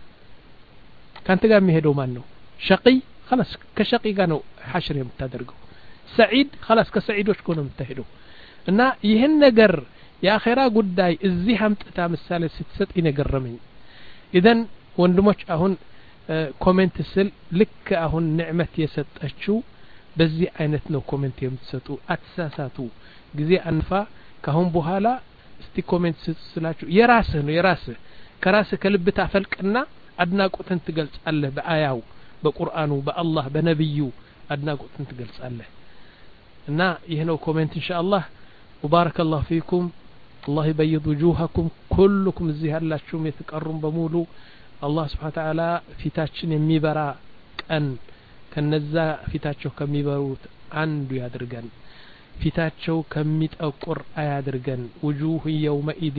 ካንተ ጋር የሚሄደው ማን ነው ሸቂ خلاص ከሸቂ ጋር ነው ሐሽር የምታደርገው ሰዒድ خلاص ከሰዒዶች ጋር ነው የምትሄደው እና ይሄን ነገር የአኺራ ጉዳይ እዚህ አምጥታ ምሳሌ ስትሰጥ ይነገረመኝ ኢደን ወንድሞች አሁን ኮሜንት ስል ልክ አሁን ንዕመት የሰጠችው በዚህ አይነት ነው ኮሜንት የምትሰጡ አትሳሳቱ ጊዜ አንፋ ካሁን በኋላ እስቲ ኮሜንት ስላችሁ የራስህ ነው የራስህ ከራስህ ከልብ ታፈልቅና አድናቆትን ትገልጻለህ በአያው በቁርአኑ በአላህ በነብዩ አድናቆትን ትገልጻለህ እና ይሄ ነው ኮሜንት ኢንሻአላህ وبارك الله فيكم الله يبيض وجوهكم كلكم እዚህ ያላችሁም የተቀሩም በሙሉ አላህ Subhanahu Wa Ta'ala ፊታችን የሚበራ ቀን ከነዛ ፊታቸው ከሚበሩት አንዱ ያድርገን ፊታቸው ከሚጠቁር አያድርገን وجوه يومئذ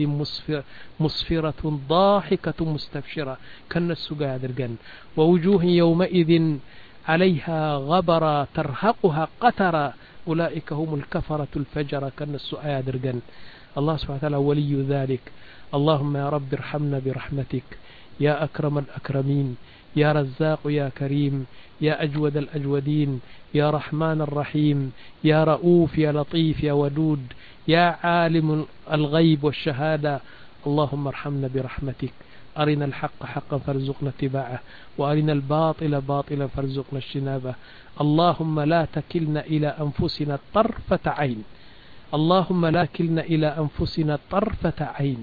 مسفرة ضاحكة مستبشرة ከነሱ ጋር ያድርገን ووجوه يومئذ عليها غبرة ترهقها قترة أولئك هم الكفرة الفجرة كنسو آيات رجن الله سبحانه وتعالى ولي ذلك اللهم يا رب ارحمنا برحمتك يا أكرم الأكرمين يا رزاق يا كريم يا أجود الأجودين يا رحمن الرحيم يا رؤوف يا لطيف يا ودود يا عالم الغيب والشهادة اللهم ارحمنا برحمتك أرنا الحق حقا فارزقنا اتباعه وأرنا الباطل باطلا فارزقنا اجتنابه اللهم لا تكلنا إلى أنفسنا طرفة عين اللهم لا تكلنا إلى أنفسنا طرفة عين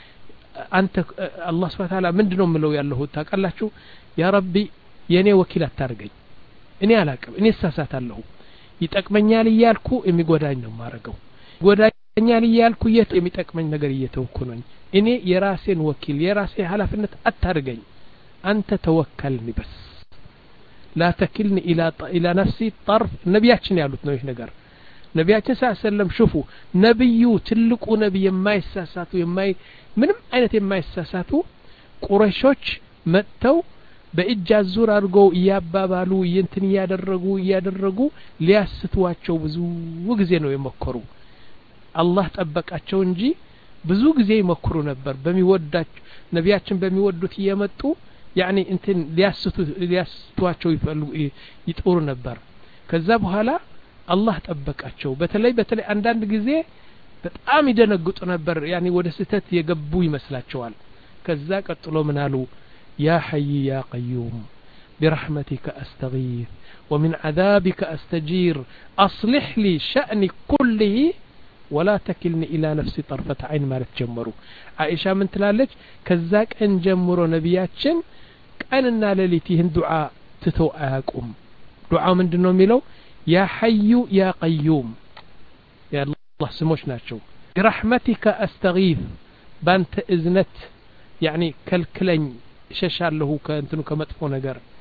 أنت الله سبحانه وتعالى من دنهم لو يالله قال له يا ربي يني وكيل الترقي إني ألاكم إني الساسات له يتأكمني ليالكو إمي قدائن مارقو قدائن ليالكو يت إمي تأكمن نقريته وكنون إني يراسين وكيل يراسين حلافنة الترقي أنت توكلني بس لا تكلني إلى إلى نفسي طرف نبياتنا يالوت نويه نقر نبياتنا صلى الله عليه وسلم شوفوا نبيو تلقوا نبي يماي الساساتو يماي منم أين يماي الساساتو قريشوش متو بإجا الزور أرقو يابابالو ينتني يادرقو يادرقو لياستواتشو بزو وقزينو يمكرو الله تأبك أتشو نجي بزو قزي يمكرو نبر بميودات نبياتنا بميودوت يمتو يعني انتن لياستو لياستواتشو يتقور نبر كذا بحالا الله تأبكاتشو بتلي بتلي عندان ጊዜ በጣም ይደነግጡ ነበር يعني ወደ ስተት የገቡ ይመስላቸዋል ከዛ ቀጥሎ ምን አሉ يا حي يا قيوم برحمتك أستغيث ومن عذابك أستجير أصلح لي شأني كله ولا تكلني إلى نفسي طرفة عين ما تجمروا عائشة من تلالج كذاك أن جمروا نبياتشن كأننا لليتهن دعاء تتوأكم دعاء من دنو ميلو يا حي يا قيوم يا الله سموش ناتشو برحمتك أستغيث بانت إذنت يعني كالكلين ششار له كأنتنو كمتفو نقر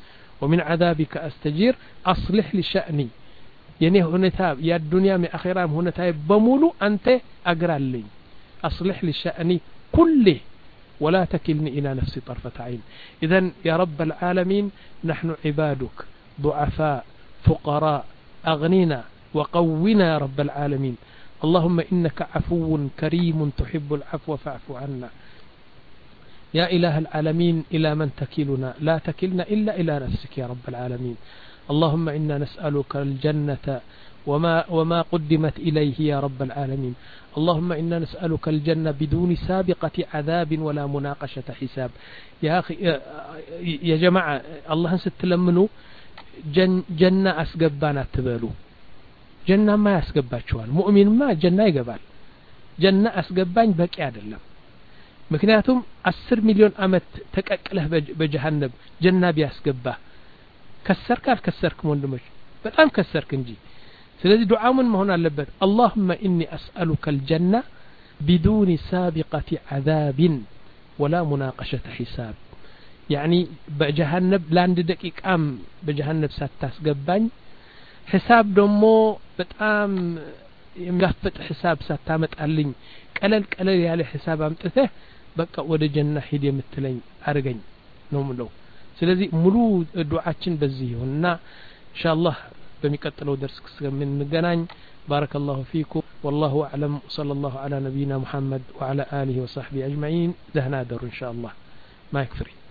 ومن عذابك أستجير أصلح لي شأني يعني هنتا يا الدنيا من أخيرا هنتا بمولو أنت أقرأ لي أصلح لي شأني كله ولا تكلني إلى نفسي طرفة عين. إذن يا رب العالمين نحن عبادك ضعفاء فقراء أغنينا وقونا يا رب العالمين. اللهم إنك عفو كريم تحب العفو فاعف عنا. يا إله العالمين إلى من تكلنا لا تكلنا إلا إلى نفسك يا رب العالمين. اللهم إنا نسألك الجنة وما, وما قدمت إليه يا رب العالمين. اللهم إنا نسألك الجنة بدون سابقة عذاب ولا مناقشة حساب. يا أخي يا جماعة الله ستلمنوا جن جنة أسقبانا تبالو جنة ما يسقباتشوال مؤمن ما جنة يقبال جنة أسقبان بك عدلم مكنياتهم عشر مليون أمت تكأكله بجهنم جنة بيسقبه كسرك كسرك مندمج بتام كسرك نجي سلذي دعاء من هنا اللبت اللهم إني أسألك الجنة بدون سابقة عذاب ولا مناقشة حساب. يعني بجهنم لاند دقيق أم بجهنم ستاس قبان حساب دمو بتام يمغفت حساب ستامت ألين قلل قلل يالي حساب أمتته بقى ود جنة حيد يمتلين أرغن نوملو. سلذي ملو دعاءችን በዚህ ይሁንና ኢንሻአላህ በሚቀጥለው ደርስ من نገናኝ بارك الله فيكم والله أعلم صلى الله على نبينا محمد وعلى آله وصحبه أجمعين دهنا در إن شاء الله ما يكفري.